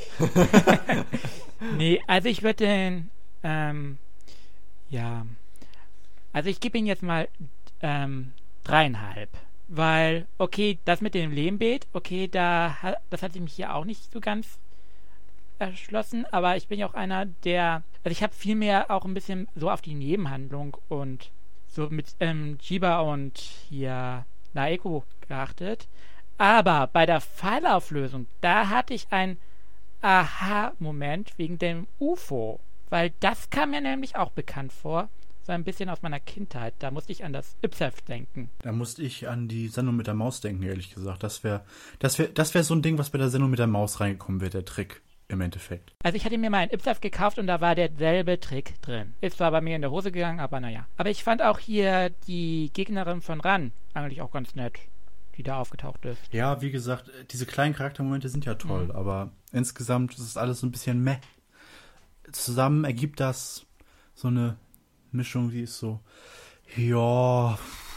nee, also ich würde den, ähm, ja, also ich gebe ihn jetzt mal ähm, dreieinhalb. Weil, okay, das mit dem Lehmbeet, okay, da ha- das hat sich mich hier auch nicht so ganz erschlossen, aber ich bin ja auch einer, der, also ich habe viel mehr auch ein bisschen so auf die Nebenhandlung und so mit ähm, Chiba und hier Naeko geachtet. Aber bei der Fallauflösung, da hatte ich einen Aha-Moment wegen dem U F O. Weil das kam mir nämlich auch bekannt vor. So ein bisschen aus meiner Kindheit. Da musste ich an das Ipsef denken. Da musste ich an die Sendung mit der Maus denken, ehrlich gesagt. Das wäre das wär, das wär so ein Ding, was bei der Sendung mit der Maus reingekommen wäre, der Trick im Endeffekt. Also ich hatte mir mal ein Ipsef gekauft und da war derselbe Trick drin. Ist zwar bei mir in der Hose gegangen, aber naja. Aber ich fand auch hier die Gegnerin von Ran eigentlich auch ganz nett, die da aufgetaucht ist. Ja, wie gesagt, diese kleinen Charaktermomente sind ja toll, Mhm. aber insgesamt ist es alles so ein bisschen meh. Zusammen ergibt das so eine Mischung, die ist so, ja,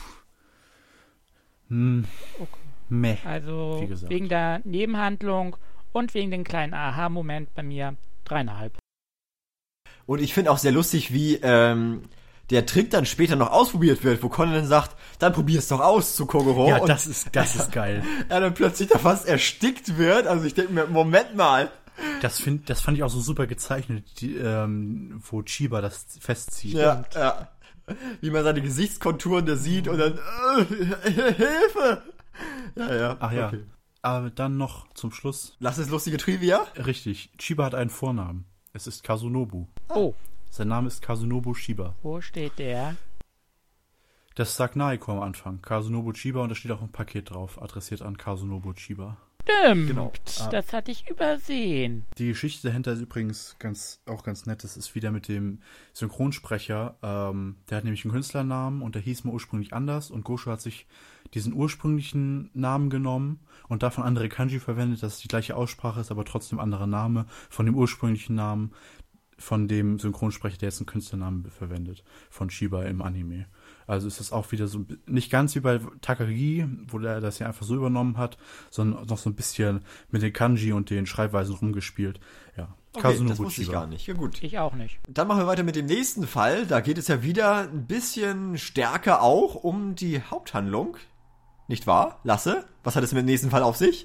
hm, Okay. meh. Also Wie gesagt. wegen der Nebenhandlung und wegen dem kleinen Aha-Moment bei mir dreieinhalb. Und ich finde auch sehr lustig, wie ähm, der Trick dann später noch ausprobiert wird, wo Conan dann sagt, dann probier's doch aus zu Kogoro. Ja, und das ist, das ist geil. er dann plötzlich da fast erstickt wird. Also ich denke mir, Moment mal. Das, find, das fand ich auch so super gezeichnet, die, ähm, wo Chiba das festzieht. Ja, ja. Wie man seine Gesichtskonturen da sieht und dann, äh, Hilfe! Ja, ja. Ach ja. Okay. Aber dann noch zum Schluss, Lass es lustige Trivia. richtig, Chiba hat einen Vornamen. Es ist Kasunobu. Oh, Sein Name ist Kasunobu Shiba. wo steht der? Das sagt Naiko am Anfang. Kasunobu Chiba und da steht auch ein Paket drauf, adressiert an Kasunobu Chiba. Stimmt, Genau. Ah. das hatte ich übersehen. Die Geschichte dahinter ist übrigens ganz, auch ganz nett. Das ist wieder mit dem Synchronsprecher. Ähm, der hat nämlich einen Künstlernamen und der hieß mal ursprünglich anders. Und Gosho hat sich diesen ursprünglichen Namen genommen und davon andere Kanji verwendet, dass es die gleiche Aussprache ist, aber trotzdem anderer Name von dem ursprünglichen Namen von dem Synchronsprecher, der jetzt einen Künstlernamen verwendet, von Shiba im Anime. Also ist das auch wieder so, nicht ganz wie bei Takagi, wo der das ja einfach so übernommen hat, sondern noch so ein bisschen mit den Kanji und den Schreibweisen rumgespielt. Ja, Okay, das wusste ich gar nicht. Ja, gut. Ich auch nicht. Dann machen wir weiter mit dem nächsten Fall. Da geht es ja wieder ein bisschen stärker auch um die Haupthandlung. Nicht wahr? Lasse, was hat es mit dem nächsten Fall auf sich?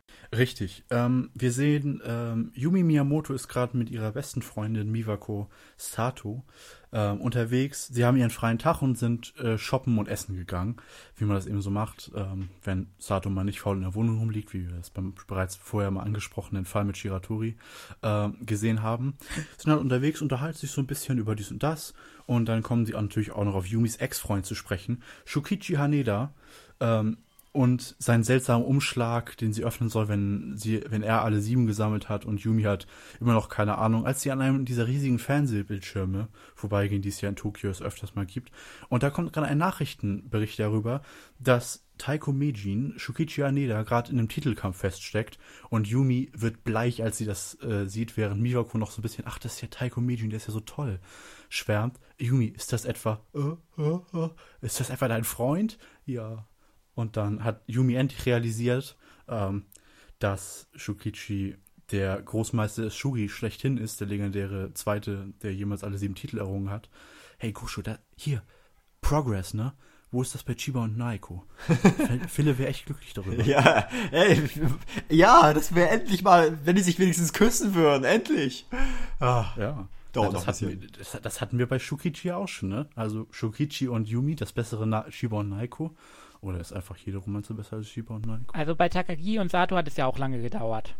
Richtig. Ähm, wir sehen, ähm, Yumi Miyamoto ist gerade mit ihrer besten Freundin Miwako Sato ähm, unterwegs. Sie haben ihren freien Tag und sind äh, shoppen und essen gegangen, wie man das eben so macht, ähm, wenn Sato mal nicht faul in der Wohnung rumliegt, wie wir es beim bereits vorher mal angesprochenen Fall mit Shiratori ähm, gesehen haben. Sind halt unterwegs, unterhalten sich so ein bisschen über dies und das und dann kommen sie natürlich auch noch auf Yumis Ex-Freund zu sprechen, Shukichi Haneda, ähm, und seinen seltsamen Umschlag, den sie öffnen soll, wenn sie, wenn er alle sieben gesammelt hat und Yumi hat immer noch keine Ahnung, als sie an einem dieser riesigen Fernsehbildschirme vorbeigehen, die es ja in Tokio es öfters mal gibt. Und da kommt gerade ein Nachrichtenbericht darüber, dass Taiko Meijin Shukichi Haneda gerade in einem Titelkampf feststeckt und Yumi wird bleich, als sie das äh, sieht, während Miwako noch so ein bisschen, ach, das ist ja Taiko Meijin, der ist ja so toll, schwärmt. Yumi, ist das etwa, äh, äh, äh, ist das etwa dein Freund? Ja. Und dann hat Yumi endlich realisiert, ähm, dass Shukichi der Großmeister des Shugi schlechthin ist, der legendäre Zweite, der jemals alle sieben Titel errungen hat. Hey Gosho, da, hier, Progress, ne? Wo ist das bei Chiba und Naiko? Philipp wäre echt glücklich darüber. Ja, ey, ja, das wäre endlich mal, wenn die sich wenigstens küssen würden, endlich. Ah, ja. Dauert ja, noch das, ein hatten wir, das, das hatten wir bei Shukichi auch schon, ne? Also Shukichi und Yumi, das bessere Na- Chiba und Naiko. Oder ist einfach jede Romanze besser als Chiba und Naiko? Also bei Takagi und Sato hat es ja auch lange gedauert.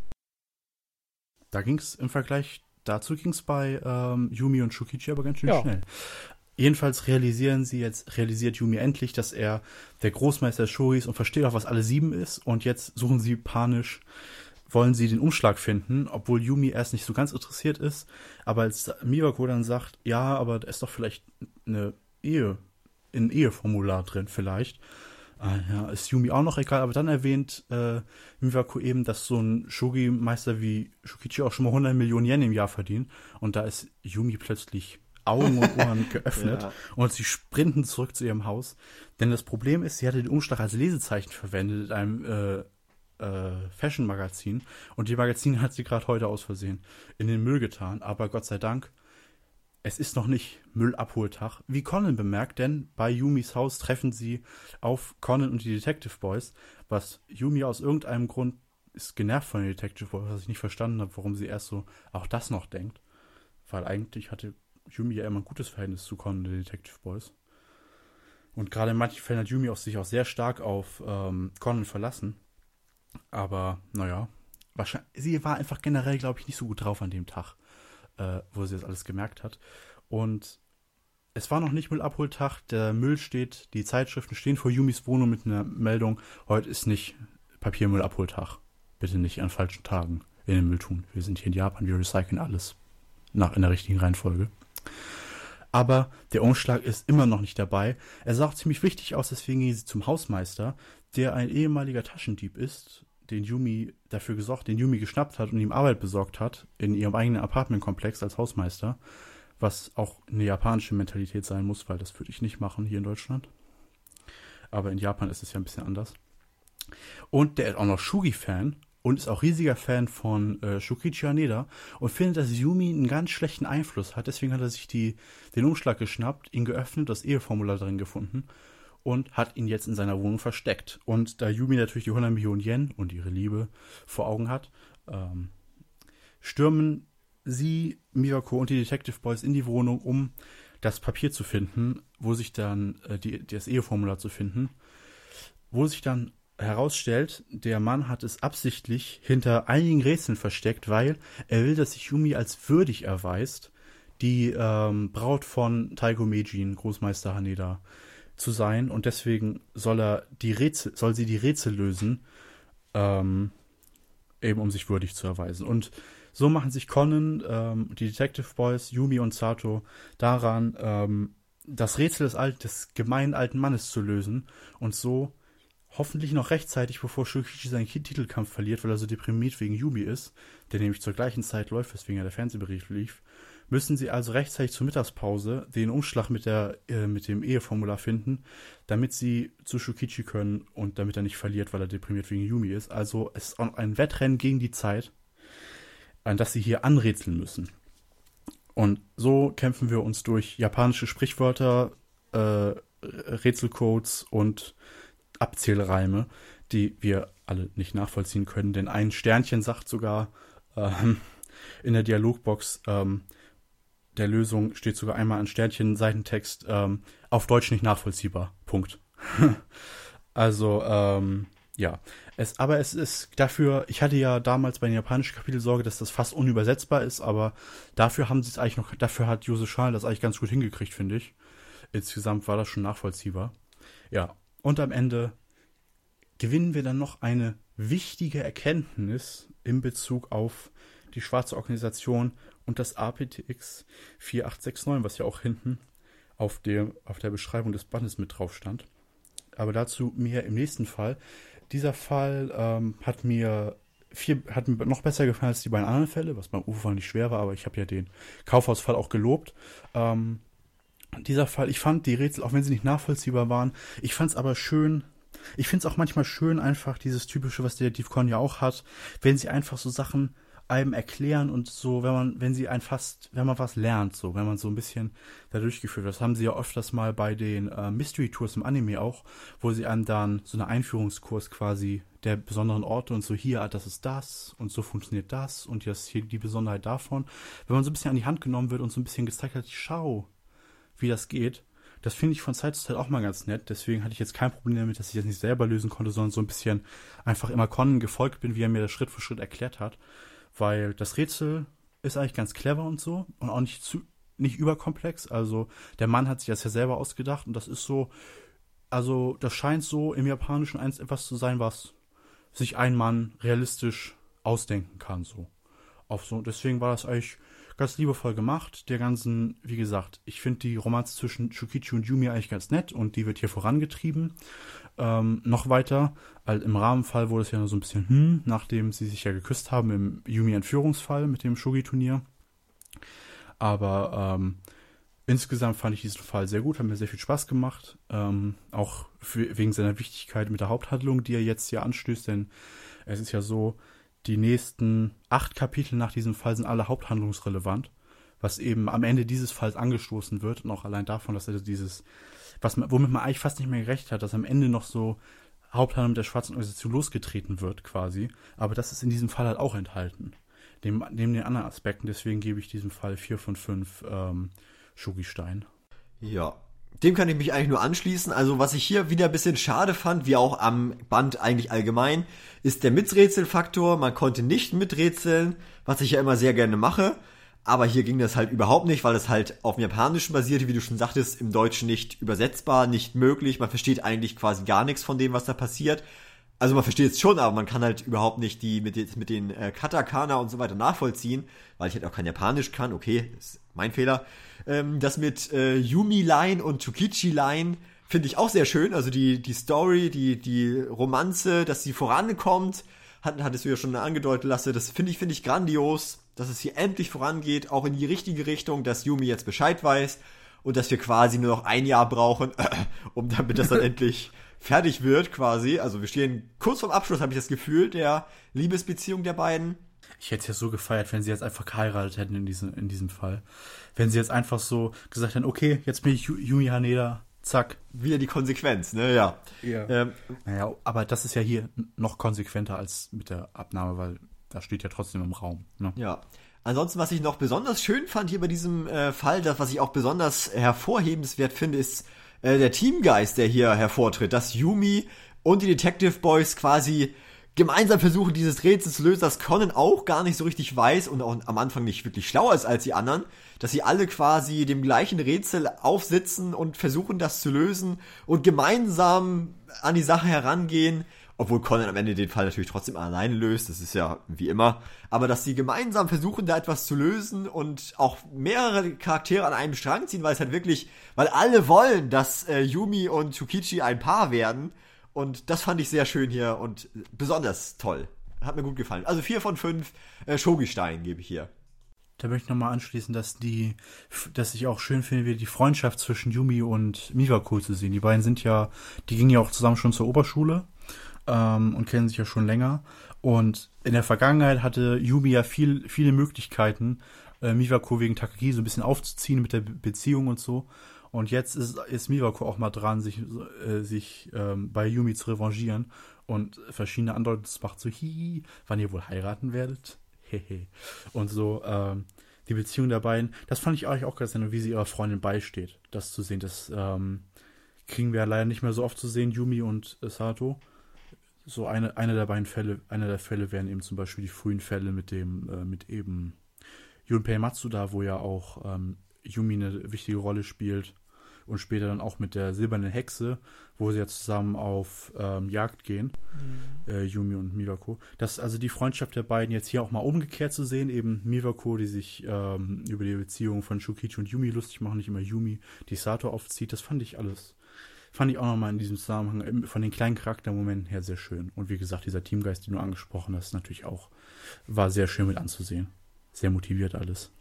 Da ging es im Vergleich dazu ging es bei ähm, Yumi und Shukichi aber ganz schön Ja. schnell. Jedenfalls realisieren sie jetzt, realisiert Yumi endlich, dass er der Großmeister des Shogis und versteht auch, was alle sieben ist. Und jetzt suchen sie panisch, wollen sie den Umschlag finden, obwohl Yumi erst nicht so ganz interessiert ist. Aber als Miwako dann sagt, ja, aber da ist doch vielleicht eine Ehe, ein Eheformular drin vielleicht. Ah, ja, ist Yumi auch noch egal, aber dann erwähnt äh, Miwako eben, dass so ein Shogi-Meister wie Shukichi auch schon mal hundert Millionen Yen im Jahr verdient. Und da ist Yumi plötzlich Augen und Ohren geöffnet Ja. und sie sprinten zurück zu ihrem Haus. Denn das Problem ist, sie hatte den Umschlag als Lesezeichen verwendet in einem äh, äh, Fashion-Magazin. Und die Magazin hat sie gerade heute aus Versehen in den Müll getan. Aber Gott sei Dank, es ist noch nicht Müllabholtag, wie Conan bemerkt, denn bei Yumis Haus treffen sie auf Conan und die Detective Boys, was Yumi aus irgendeinem Grund ist genervt von den Detective Boys, was ich nicht verstanden habe, warum sie erst so auch das noch denkt. Weil eigentlich hatte Yumi ja immer ein gutes Verhältnis zu Conan und den Detective Boys. Und gerade in manchen Fällen hat Yumi auch sich auch sehr stark auf ähm, Conan verlassen. Aber, naja, wahrscheinlich, sie war einfach generell, glaube ich, nicht so gut drauf an dem Tag, äh, wo sie das alles gemerkt hat. Und es war noch nicht Müllabholtag, der Müll steht, die Zeitschriften stehen vor Yumis Wohnung mit einer Meldung, heute ist nicht Papiermüllabholtag. Bitte nicht an falschen Tagen in den Müll tun. Wir sind hier in Japan, wir recyceln alles nach in der richtigen Reihenfolge. Aber der Umschlag ist immer noch nicht dabei. Er sah auch ziemlich wichtig aus, deswegen ging sie zum Hausmeister, der ein ehemaliger Taschendieb ist, den Yumi dafür gesorgt, den Yumi geschnappt hat und ihm Arbeit besorgt hat in ihrem eigenen Apartmentkomplex als Hausmeister, was auch eine japanische Mentalität sein muss, weil das würde ich nicht machen hier in Deutschland. Aber in Japan ist es ja ein bisschen anders. Und der ist auch noch Shugi-Fan und ist auch riesiger Fan von äh, Shukichi Haneda und findet, dass Yumi einen ganz schlechten Einfluss hat. Deswegen hat er sich die, den Umschlag geschnappt, ihn geöffnet, das Eheformular drin gefunden und hat ihn jetzt in seiner Wohnung versteckt. Und da Yumi natürlich die hundert Millionen Yen und ihre Liebe vor Augen hat, ähm, stürmen sie, Miwako und die Detective Boys in die Wohnung, um das Papier zu finden, wo sich dann äh, die, das Eheformular zu finden, wo sich dann herausstellt, der Mann hat es absichtlich hinter einigen Rätseln versteckt, weil er will, dass sich Yumi als würdig erweist, die ähm, Braut von Taiko Meijin, Großmeister Haneda, zu sein, und deswegen soll er die Rätsel, soll sie die Rätsel lösen, ähm, eben um sich würdig zu erweisen. Und so machen sich Conan, ähm, die Detective Boys, Yumi und Sato daran, ähm, das Rätsel des, alt, des gemeinen alten Mannes zu lösen und so hoffentlich noch rechtzeitig, bevor Shukichi seinen Titelkampf verliert, weil er so deprimiert wegen Yumi ist, der nämlich zur gleichen Zeit läuft, weswegen ja der Fernsehbericht lief, müssen sie also rechtzeitig zur Mittagspause den Umschlag mit, der, äh, mit dem Eheformular finden, damit sie zu Shukichi können und damit er nicht verliert, weil er deprimiert wegen Yumi ist. Also es ist ein Wettrennen gegen die Zeit, an das sie hier anrätseln müssen. Und so kämpfen wir uns durch japanische Sprichwörter, äh, Rätselcodes und Abzählreime, die wir alle nicht nachvollziehen können, denn ein Sternchen sagt sogar ähm, in der Dialogbox ähm, der Lösung steht sogar einmal ein Sternchen, Seitentext, ähm, auf Deutsch nicht nachvollziehbar. Punkt. Also, ähm, ja. Es, aber es ist dafür, ich hatte ja damals bei den japanischen Kapitel Sorge, dass das fast unübersetzbar ist, aber dafür haben sie es eigentlich noch, dafür hat Jose Schal das eigentlich ganz gut hingekriegt, finde ich. Insgesamt war das schon nachvollziehbar. Ja, und am Ende gewinnen wir dann noch eine wichtige Erkenntnis in Bezug auf die schwarze Organisation und das A P T X vier acht sechs neun, was ja auch hinten auf der, auf der Beschreibung des Bandes mit drauf stand. Aber dazu mehr im nächsten Fall. Dieser Fall ähm, hat mir viel, hat mir noch besser gefallen als die beiden anderen Fälle, was beim U-Fall nicht schwer war, aber ich habe ja den Kaufhausfall auch gelobt. Ähm, dieser Fall, ich fand die Rätsel, auch wenn sie nicht nachvollziehbar waren, ich fand es aber schön. Ich finde es auch manchmal schön, einfach dieses typische, was Detektiv Conan ja auch hat, wenn sie einfach so Sachen einem erklären und so, wenn man, wenn sie ein fast, wenn man was lernt, so, wenn man so ein bisschen da durchgeführt wird. Das haben sie ja öfters mal bei den äh, Mystery Tours im Anime auch, wo sie einem dann so einen Einführungskurs quasi der besonderen Orte und so, hier, das ist das und so funktioniert das und das hier die Besonderheit davon. Wenn man so ein bisschen an die Hand genommen wird und so ein bisschen gezeigt hat, schau, wie das geht, das finde ich von Zeit zu Zeit auch mal ganz nett. Deswegen hatte ich jetzt kein Problem damit, dass ich das nicht selber lösen konnte, sondern so ein bisschen einfach immer Conan gefolgt bin, wie er mir das Schritt für Schritt erklärt hat. Weil das Rätsel ist eigentlich ganz clever und so und auch nicht zu nicht überkomplex. Also der Mann hat sich das ja selber ausgedacht und das ist so, also das scheint so im Japanischen eins etwas zu sein, was sich ein Mann realistisch ausdenken kann. So. Auf so. Deswegen war das eigentlich ganz liebevoll gemacht. Der ganzen, wie gesagt, ich finde die Romanze zwischen Shukichi und Yumi eigentlich ganz nett und die wird hier vorangetrieben. Ähm, noch weiter, also im Rahmenfall wurde es ja nur so ein bisschen, hm, nachdem sie sich ja geküsst haben im Yumi-Entführungsfall mit dem Shogi-Turnier. Aber ähm, insgesamt fand ich diesen Fall sehr gut, hat mir sehr viel Spaß gemacht. Ähm, auch für, wegen seiner Wichtigkeit mit der Haupthandlung, die er jetzt hier anstößt, denn es ist ja so, die nächsten acht Kapitel nach diesem Fall sind alle haupthandlungsrelevant, was eben am Ende dieses Falls angestoßen wird und auch allein davon, dass er dieses, was man, womit man eigentlich fast nicht mehr gerechnet hat, dass am Ende noch so Haupthandlung der schwarzen Organisation losgetreten wird quasi, aber das ist in diesem Fall halt auch enthalten, neben, neben den anderen Aspekten, deswegen gebe ich diesem Fall vier von fünf ähm, Shogi-Stein. Ja, dem kann ich mich eigentlich nur anschließen. Also was ich hier wieder ein bisschen schade fand, wie auch am Band eigentlich allgemein, ist der Miträtselfaktor. Man konnte nicht miträtseln, was ich ja immer sehr gerne mache. Aber hier ging das halt überhaupt nicht, weil es halt auf dem Japanischen basierte, wie du schon sagtest, im Deutschen nicht übersetzbar, nicht möglich. Man versteht eigentlich quasi gar nichts von dem, was da passiert. Also man versteht es schon, aber man kann halt überhaupt nicht die mit den, mit den äh, Katakana und so weiter nachvollziehen, weil ich halt auch kein Japanisch kann. Okay, ist mein Fehler. Ähm, das mit äh, Yumi-Line und Chukichi-Line finde ich auch sehr schön. Also die, die Story, die, die Romanze, dass sie vorankommt, hat, hattest du ja schon angedeutet, Lasse. Das finde ich, finde ich grandios, dass es hier endlich vorangeht, auch in die richtige Richtung, dass Yumi jetzt Bescheid weiß und dass wir quasi nur noch ein Jahr brauchen, um damit das dann endlich fertig wird quasi. Also wir stehen kurz vorm Abschluss, habe ich das Gefühl, der Liebesbeziehung der beiden. Ich hätte es ja so gefeiert, wenn sie jetzt einfach geheiratet hätten in diesem, in diesem Fall. Wenn sie jetzt einfach so gesagt hätten, okay, jetzt bin ich Yumi Haneda, zack. Wieder die Konsequenz, ne, ja. Ja. Ähm, naja, aber das ist ja hier noch konsequenter als mit der Abnahme, weil das steht ja trotzdem im Raum. Ne? Ja. Ansonsten, was ich noch besonders schön fand hier bei diesem äh, Fall, das, was ich auch besonders hervorhebenswert finde, ist äh, der Teamgeist, der hier hervortritt, dass Yumi und die Detective Boys quasi gemeinsam versuchen, dieses Rätsel zu lösen, dass Conan auch gar nicht so richtig weiß und auch am Anfang nicht wirklich schlauer ist als die anderen, dass sie alle quasi dem gleichen Rätsel aufsitzen und versuchen, das zu lösen und gemeinsam an die Sache herangehen, obwohl Conan am Ende den Fall natürlich trotzdem alleine löst, das ist ja wie immer, aber dass sie gemeinsam versuchen, da etwas zu lösen und auch mehrere Charaktere an einem Strang ziehen, weil es halt wirklich, weil alle wollen, dass äh, Yumi und Chukichi ein Paar werden. Und das fand ich sehr schön hier und besonders toll. Hat mir gut gefallen. Also vier von fünf äh, Shogi-Steinen gebe ich hier. Da möchte ich nochmal anschließen, dass die, dass ich auch schön finde, wie die Freundschaft zwischen Yumi und Miwako zu sehen. Die beiden sind ja, die gingen ja auch zusammen schon zur Oberschule ähm, und kennen sich ja schon länger. Und in der Vergangenheit hatte Yumi ja viel, viele Möglichkeiten, äh, Miwako wegen Takagi so ein bisschen aufzuziehen mit der Be- Beziehung und so. Und jetzt ist, ist Miwako auch mal dran, sich, äh, sich ähm, bei Yumi zu revanchieren. und verschiedene Andeutungen macht, so hihi, wann ihr wohl heiraten werdet. Hehe. Und so, ähm, die Beziehung der beiden, das fand ich eigentlich auch ganz nett, wie sie ihrer Freundin beisteht, das zu sehen. Das ähm, kriegen wir ja leider nicht mehr so oft zu sehen, Yumi und äh, Sato. So eine, eine der beiden Fälle, einer der Fälle wären eben zum Beispiel die frühen Fälle mit dem, äh, mit eben Junpei Matsuda, wo ja auch ähm, Yumi eine wichtige Rolle spielt und später dann auch mit der silbernen Hexe, wo sie ja zusammen auf ähm, Jagd gehen, mhm. äh, Yumi und Miwako. Das also die Freundschaft der beiden jetzt hier auch mal umgekehrt zu sehen, eben Miwako, die sich ähm, über die Beziehung von Shukichi und Yumi lustig machen, nicht immer Yumi, die Sato aufzieht, das fand ich alles, fand ich auch nochmal in diesem Zusammenhang von den kleinen Charaktermomenten her sehr schön. Und wie gesagt, dieser Teamgeist, den du angesprochen hast, natürlich auch, war sehr schön mit anzusehen. Sehr motiviert alles.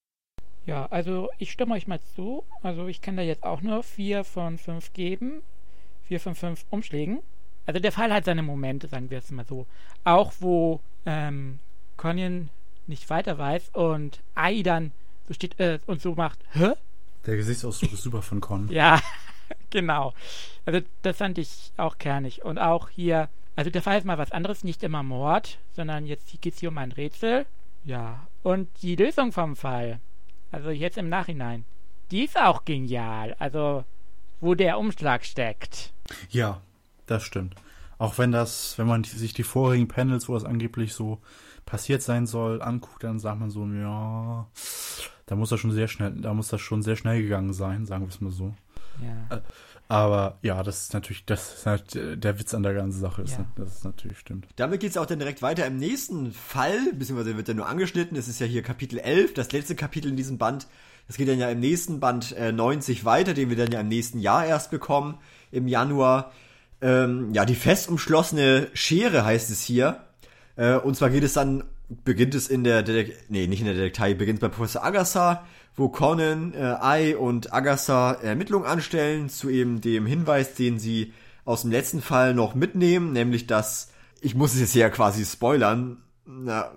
Ja, also ich stimme euch mal zu. Also ich kann da jetzt auch nur vier von fünf geben. vier von fünf Umschlägen. Also der Fall hat seine Momente, sagen wir es mal so. Auch wo ähm, Konien nicht weiter weiß und Ai dann so steht äh, und so macht, hä? Der Gesichtsausdruck ist super von Kon. Ja, genau. Also das fand ich auch kernig. Und auch hier, also der Fall ist mal was anderes, nicht immer Mord, sondern jetzt geht es hier um ein Rätsel. Ja, und die Lösung vom Fall, also jetzt im Nachhinein, die ist auch genial. Also, wo der Umschlag steckt. Ja, das stimmt. Auch wenn das, wenn man sich die vorigen Panels, wo das angeblich so passiert sein soll, anguckt, dann sagt man so, ja, da muss das schon sehr schnell, da muss das schon sehr schnell gegangen sein, sagen wir es mal so. Ja. Aber ja, das ist natürlich, das ist halt der Witz an der ganzen Sache, ist, ja. Das ist natürlich stimmt. Damit geht es auch dann direkt weiter im nächsten Fall, beziehungsweise wird ja nur angeschnitten, es ist ja hier Kapitel elf, das letzte Kapitel in diesem Band. Das geht dann ja im nächsten Band äh, neunzig weiter, den wir dann ja im nächsten Jahr erst bekommen, im Januar. Ähm, ja, die fest umschlossene Schere heißt es hier. Äh, und zwar geht es dann, beginnt es in der, Dedek- nee, nicht in der Detektei, beginnt bei Professor Agasa, wo Conan, äh, Ai und Agasa Ermittlungen anstellen zu eben dem Hinweis, den sie aus dem letzten Fall noch mitnehmen, nämlich dass, ich muss es jetzt hier quasi spoilern, na,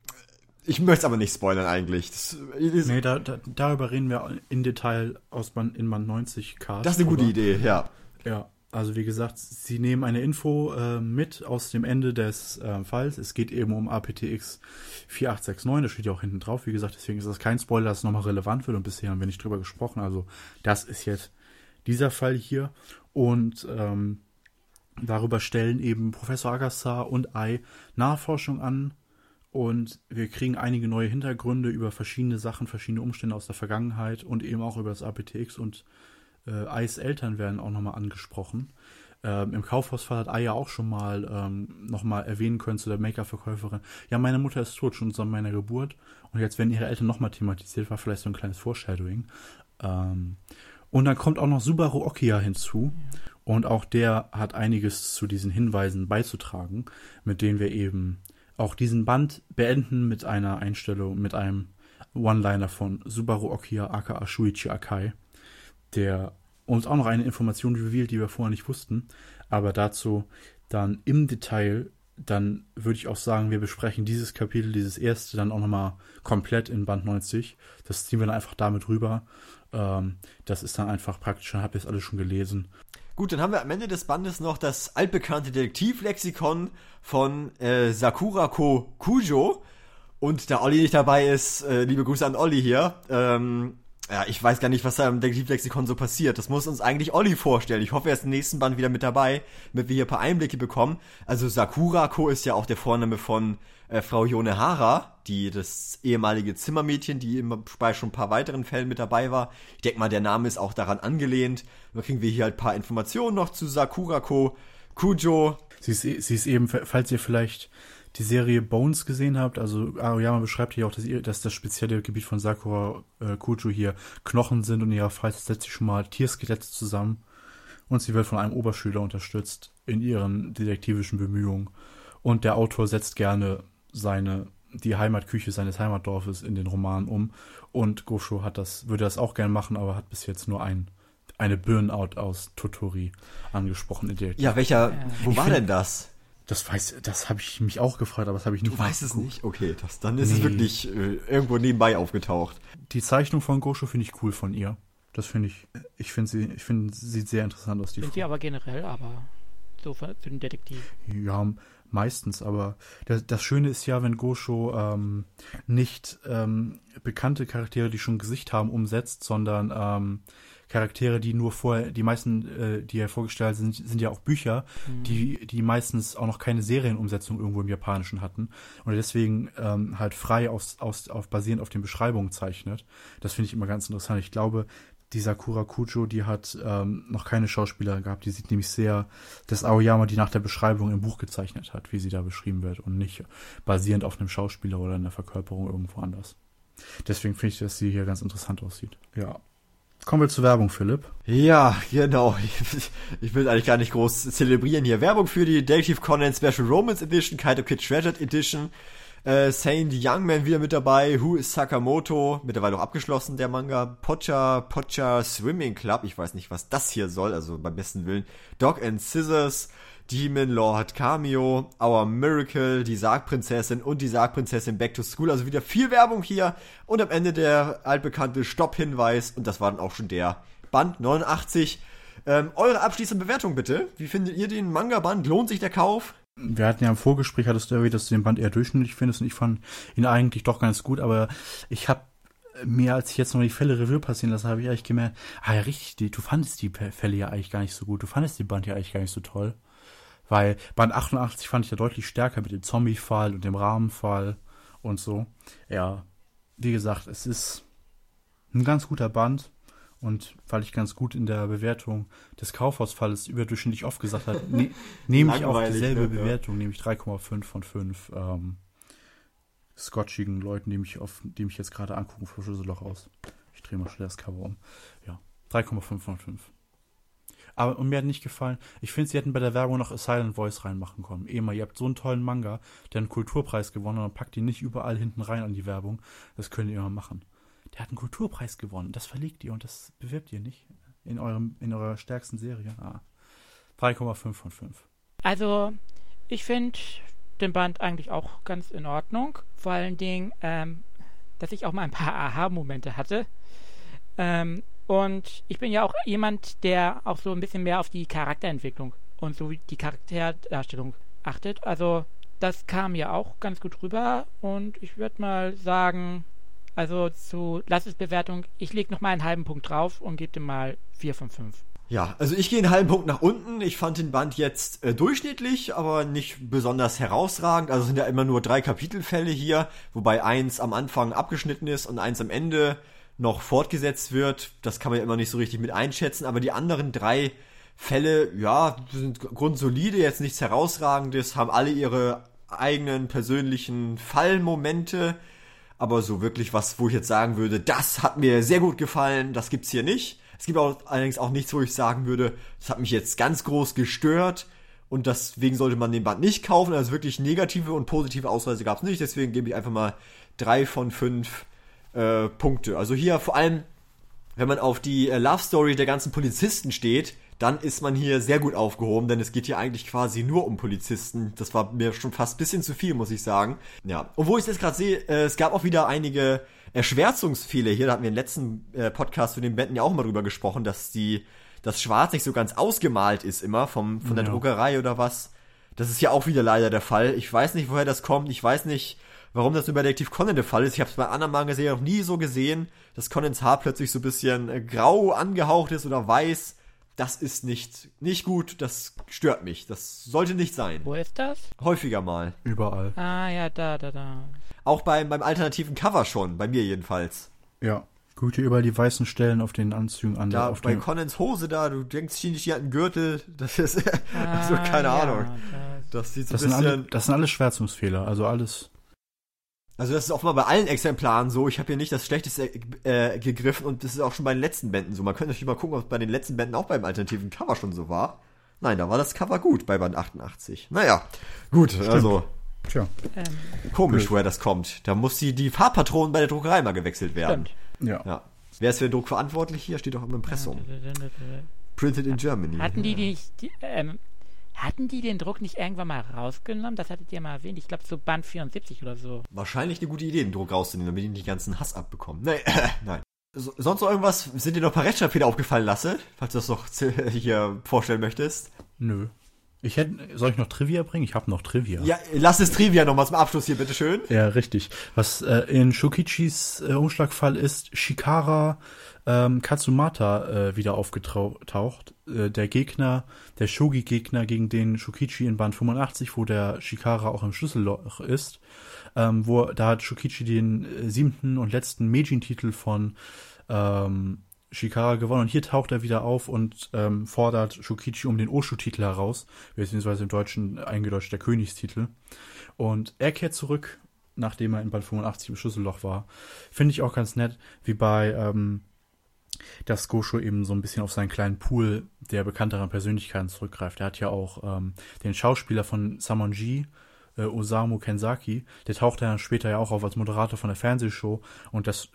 ich möchte es aber nicht spoilern eigentlich. Das ist, nee, da, da, darüber reden wir in Detail aus Band, in Band neunzig Cast. Das ist eine gute oder? Idee, ja. Ja, also wie gesagt, sie nehmen eine Info äh, mit aus dem Ende des äh, Falls. Es geht eben um A P T X vier acht sechs neun, das steht ja auch hinten drauf. Wie gesagt, deswegen ist das kein Spoiler, dass es nochmal relevant wird und bisher haben wir nicht drüber gesprochen. Also das ist jetzt dieser Fall hier und ähm, darüber stellen eben Professor Agasa und Ai Nachforschung an. Und wir kriegen einige neue Hintergründe über verschiedene Sachen, verschiedene Umstände aus der Vergangenheit und eben auch über das A P T X und äh, Ais Eltern werden auch nochmal angesprochen. Ähm, Im Kaufhausfall hat Ai ja auch schon mal ähm, nochmal erwähnen können zu der Make-up-Verkäuferin. Ja, meine Mutter ist tot, schon seit meiner Geburt. Und jetzt werden ihre Eltern nochmal thematisiert, war vielleicht so ein kleines Foreshadowing. Ähm, und dann kommt auch noch Subaru Okiya hinzu. Ja. Und auch der hat einiges zu diesen Hinweisen beizutragen, mit denen wir eben auch diesen Band beenden mit einer Einstellung, mit einem One-Liner von Subaru Okiya aka Shuichi Akai, der uns auch noch eine Information revealt, die wir vorher nicht wussten. Aber dazu dann im Detail, dann würde ich auch sagen, wir besprechen dieses Kapitel, dieses erste, dann auch nochmal komplett in Band neunzig. Das ziehen wir dann einfach damit rüber. Ähm, das ist dann einfach praktisch, dann habt ihr es alles schon gelesen. Gut, dann haben wir am Ende des Bandes noch das altbekannte Detektivlexikon von äh, Sakurako Kujo. Und da Olli nicht dabei ist, äh, liebe Grüße an Olli hier. Ähm, ja, ich weiß gar nicht, was da im Detektivlexikon so passiert. Das muss uns eigentlich Olli vorstellen. Ich hoffe, er ist im nächsten Band wieder mit dabei, damit wir hier ein paar Einblicke bekommen. Also Sakurako ist ja auch der Vorname von äh, Frau Yonehara, die das ehemalige Zimmermädchen, die im, bei schon ein paar weiteren Fällen mit dabei war. Ich denke mal, der Name ist auch daran angelehnt. Dann kriegen wir hier halt ein paar Informationen noch zu Sakurako Kujo. Sie ist, sie ist eben, falls ihr vielleicht die Serie Bones gesehen habt, also Aoyama beschreibt hier auch, dass, ihr, dass das spezielle Gebiet von Sakura äh, Kujo hier Knochen sind und in ihrer Freizeit setzt sich schon mal Tierskelette zusammen und sie wird von einem Oberschüler unterstützt in ihren detektivischen Bemühungen und der Autor setzt gerne seine die Heimatküche seines Heimatdorfes in den Roman um und Gosho hat das, würde das auch gerne machen, aber hat bis jetzt nur ein, eine Burnout aus Tottori angesprochen. In der ja, welcher, ja. wo Ich war find, denn das? Das weiß, das habe ich mich auch gefragt, aber das habe ich nicht. Du weißt es nicht? Okay, das, dann ist nee. es wirklich äh, irgendwo nebenbei aufgetaucht. Die Zeichnung von Gosho finde ich cool von ihr. Das finde ich, ich finde sie, ich finde sie sieht sehr interessant aus. Die Sind sie aber generell, aber so für, für den Detektiv. Ja, meistens, aber das, das Schöne ist ja, wenn Gosho ähm, nicht ähm, bekannte Charaktere, die schon ein Gesicht haben, umsetzt, sondern ähm, Charaktere, die nur vorher, die meisten, äh, die er vorgestellt sind, sind ja auch Bücher, mhm. die die meistens auch noch keine Serienumsetzung irgendwo im Japanischen hatten und deswegen ähm, halt frei aus, aus, auf, basierend auf den Beschreibungen zeichnet. Das finde ich immer ganz interessant. Ich glaube, die Sakura Kujo, die hat ähm, noch keine Schauspielerin gehabt. Die sieht nämlich sehr, dass Aoyama die nach der Beschreibung im Buch gezeichnet hat, wie sie da beschrieben wird und nicht basierend auf einem Schauspieler oder einer Verkörperung irgendwo anders. Deswegen finde ich, dass sie hier ganz interessant aussieht. Ja. Kommen wir zur Werbung, Philipp. Ja, genau. Ich, ich will eigentlich gar nicht groß zelebrieren hier. Werbung für die Detective Conan Special Romance Edition, Kaito Kid Treasured Edition. Äh, Saint Young Man wieder mit dabei. Who is Sakamoto? Mittlerweile auch abgeschlossen, der Manga. Pocha, Pocha Swimming Club. Ich weiß nicht, was das hier soll, also beim besten Willen. Dog and Scissors. Demon Lord Cameo, Our Miracle, die Sargprinzessin und die Sargprinzessin Back to School. Also wieder viel Werbung hier und am Ende der altbekannte Stopp-Hinweis und das war dann auch schon der Band neunundachtzig. Ähm, eure abschließende Bewertung bitte. Wie findet ihr den Manga-Band? Lohnt sich der Kauf? Wir hatten ja im Vorgespräch, hattest du erwähnt, dass du den Band eher durchschnittlich findest und ich fand ihn eigentlich doch ganz gut, aber ich habe mir, als ich jetzt noch die Fälle Revue passieren lasse, habe ich eigentlich gemerkt, ah ja richtig, die, du fandest die Fälle ja eigentlich gar nicht so gut, du fandest den Band ja eigentlich gar nicht so toll. Weil Band achtundachtzig fand ich ja deutlich stärker mit dem Zombie-Fall und dem Rahmenfall und so. Ja, wie gesagt, es ist ein ganz guter Band und weil ich ganz gut in der Bewertung des Kaufhausfalles überdurchschnittlich oft gesagt habe, ne, nehme ich auch dieselbe ne, Bewertung, ja. Nehme ich drei Komma fünf von fünf ähm, scotchigen Leuten, die mich, auf, die mich jetzt gerade angucken, vor Schlüsselloch aus. Ich drehe mal schnell das Cover um. Ja, drei Komma fünf von fünf. Aber und mir hat nicht gefallen, ich finde, sie hätten bei der Werbung noch A Silent Voice reinmachen können. Ema, ihr habt so einen tollen Manga, der einen Kulturpreis gewonnen hat und packt ihn nicht überall hinten rein an die Werbung. Das könnt ihr immer machen. Der hat einen Kulturpreis gewonnen, das verlegt ihr und das bewirbt ihr nicht in eurem in eurer stärksten Serie. Ah. drei Komma fünf von fünf. Also, ich finde den Band eigentlich auch ganz in Ordnung. Vor allen Dingen, ähm, dass ich auch mal ein paar Aha-Momente hatte. Ähm, Und ich bin ja auch jemand, der auch so ein bisschen mehr auf die Charakterentwicklung und so die Charakterdarstellung achtet. Also das kam ja auch ganz gut rüber und ich würde mal sagen, also zu Lasses-Bewertung, ich lege noch mal einen halben Punkt drauf und gebe dem mal vier von fünf. Ja, also ich gehe einen halben Punkt nach unten. Ich fand den Band jetzt äh, durchschnittlich, aber nicht besonders herausragend. Also es sind ja immer nur drei Kapitelfälle hier, wobei eins am Anfang abgeschnitten ist und eins am Ende noch fortgesetzt wird. Das kann man ja immer nicht so richtig mit einschätzen, aber die anderen drei Fälle, ja, sind grundsolide, jetzt nichts Herausragendes, haben alle ihre eigenen persönlichen Fallmomente, aber so wirklich was, wo ich jetzt sagen würde, das hat mir sehr gut gefallen, das gibt's hier nicht. Es gibt auch, allerdings auch nichts, wo ich sagen würde, das hat mich jetzt ganz groß gestört und deswegen sollte man den Band nicht kaufen. Also wirklich negative und positive Ausweise gab's nicht, deswegen gebe ich einfach mal drei von fünf Äh, Punkte. Also hier vor allem, wenn man auf die äh, Love Story der ganzen Polizisten steht, dann ist man hier sehr gut aufgehoben, denn es geht hier eigentlich quasi nur um Polizisten. Das war mir schon fast ein bisschen zu viel, muss ich sagen. Ja, und wo ich es jetzt gerade sehe, äh, es gab auch wieder einige Erschwärzungsfehler hier. Da hatten wir im letzten äh, Podcast zu den Bänden ja auch mal drüber gesprochen, dass die das Schwarz nicht so ganz ausgemalt ist immer vom von der ja. Druckerei oder was. Das ist ja auch wieder leider der Fall. Ich weiß nicht, woher das kommt. Ich weiß nicht, warum das nur bei Detective Conan der Fall ist. Ich habe es bei anderen Manga-Serien noch nie so gesehen, dass Conans Haar plötzlich so ein bisschen äh, grau angehaucht ist oder weiß. Das ist nicht, nicht gut, das stört mich. Das sollte nicht sein. Wo ist das? Häufiger mal. Überall. Ah, ja, da, da, da. Auch beim, beim alternativen Cover schon, bei mir jedenfalls. Ja. Guck dir überall die weißen Stellen auf den Anzügen an. Da, auf bei Conans Hose da, du denkst, die hat einen Gürtel, das ist, ah, also keine ja, Ahnung. Das, das sieht so das ein bisschen... Sind alle, das sind alles Schwärzungsfehler, also alles... Also das ist offenbar bei allen Exemplaren so. Ich habe hier nicht das Schlechteste äh, gegriffen und das ist auch schon bei den letzten Bänden so. Man könnte natürlich mal gucken, ob es bei den letzten Bänden auch beim alternativen Cover schon so war. Nein, da war das Cover gut bei Band achtundachtzig. Naja, gut, Stimmt. also Tja. Ähm. komisch, Blöd. woher das kommt. Da muss die, die Farbpatronen bei der Druckerei mal gewechselt werden. Stimmt. Ja. ja. Wer ist für den Druck verantwortlich? Hier steht doch im Impressum. Printed in Germany. Hatten die die, die ähm, hatten die den Druck nicht irgendwann mal rausgenommen? Das hattet ihr mal erwähnt. Ich glaube so Band vierundsiebzig oder so. Wahrscheinlich eine gute Idee, den Druck rauszunehmen, damit die nicht den ganzen Hass abbekommen. Nee, äh, nein. So, sonst noch irgendwas? Sind dir noch ein paar Rechtschreibfehler aufgefallen, Lasse? Falls du das noch hier vorstellen möchtest? Nö. Ich hätte, soll ich noch Trivia bringen? Ich habe noch Trivia. Ja, lass es Trivia nochmal zum Abschluss hier, bitteschön. Ja, richtig. Was äh, in Shokichis äh, Umschlagfall ist, Shikara ähm, Katsumata äh, wieder aufgetaucht. Äh, der Gegner, der Shogi-Gegner, gegen den Shokichi in Band fünfundachtzig, wo der Shikara auch im Schlüsselloch ist. Ähm, wo, da hat Shokichi den äh, siebten und letzten Meijin-Titel von ähm, Shikara gewonnen, und hier taucht er wieder auf und ähm, fordert Shokichi um den Oshu-Titel heraus, beziehungsweise im Deutschen eingedeutscht der Königstitel. Und er kehrt zurück, nachdem er in Band fünfundachtzig im Schlüsselloch war. Finde ich auch ganz nett, wie bei ähm, dass Gosho eben so ein bisschen auf seinen kleinen Pool der bekannteren Persönlichkeiten zurückgreift. Er hat ja auch ähm, den Schauspieler von Samonji, äh, Osamu Kenzaki, der taucht dann später ja auch auf als Moderator von der Fernsehshow, und das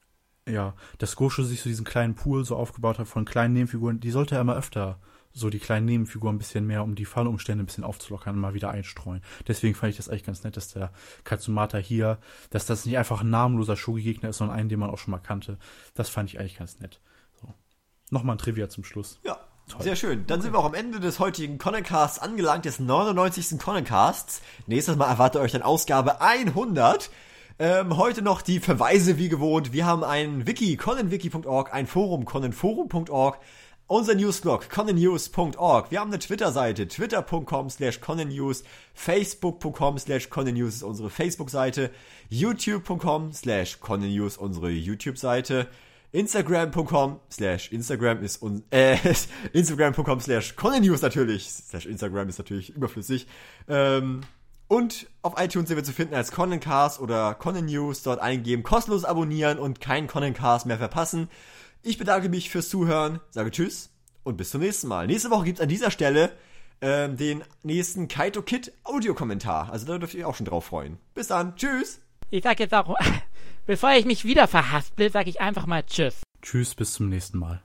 Ja, dass Gosho sich so diesen kleinen Pool so aufgebaut hat von kleinen Nebenfiguren, die sollte er immer öfter, so die kleinen Nebenfiguren ein bisschen mehr, um die Fallumstände ein bisschen aufzulockern, mal wieder einstreuen. Deswegen fand ich das eigentlich ganz nett, dass der Katsumata hier, dass das nicht einfach ein namenloser Shogi-Gegner ist, sondern einen, den man auch schon mal kannte. Das fand ich eigentlich ganz nett. So. Nochmal ein Trivia zum Schluss. Ja, toll. Sehr schön. Dann okay. sind wir auch am Ende des heutigen Conan-Casts angelangt, des neunundneunzigsten Conan-Casts. Nächstes Mal erwartet euch dann Ausgabe hundert. Ähm, heute noch die Verweise wie gewohnt. Wir haben ein Wiki, conanwiki punkt org, ein Forum, conanforum punkt org, unser Newsblog, conannews punkt org. Wir haben eine Twitter-Seite, twitter punkt com slash conannews, facebook punkt com slash conannews ist unsere Facebook-Seite, youtube punkt com slash conannews unsere YouTube-Seite, instagram punkt com slash Instagram ist un äh, instagram punkt com slash conannews natürlich, slash Instagram ist natürlich überflüssig, ähm, und auf iTunes sind wir zu finden als Conancast oder Conan News. Dort eingeben, kostenlos abonnieren und keinen Conancast mehr verpassen. Ich bedanke mich fürs Zuhören, sage Tschüss und bis zum nächsten Mal. Nächste Woche gibt es an dieser Stelle ähm, den nächsten Kaito Kid Audiokommentar. Also da dürft ihr auch schon drauf freuen. Bis dann, tschüss. Ich sag jetzt auch, bevor ich mich wieder verhaspel, sag ich einfach mal Tschüss. Tschüss, bis zum nächsten Mal.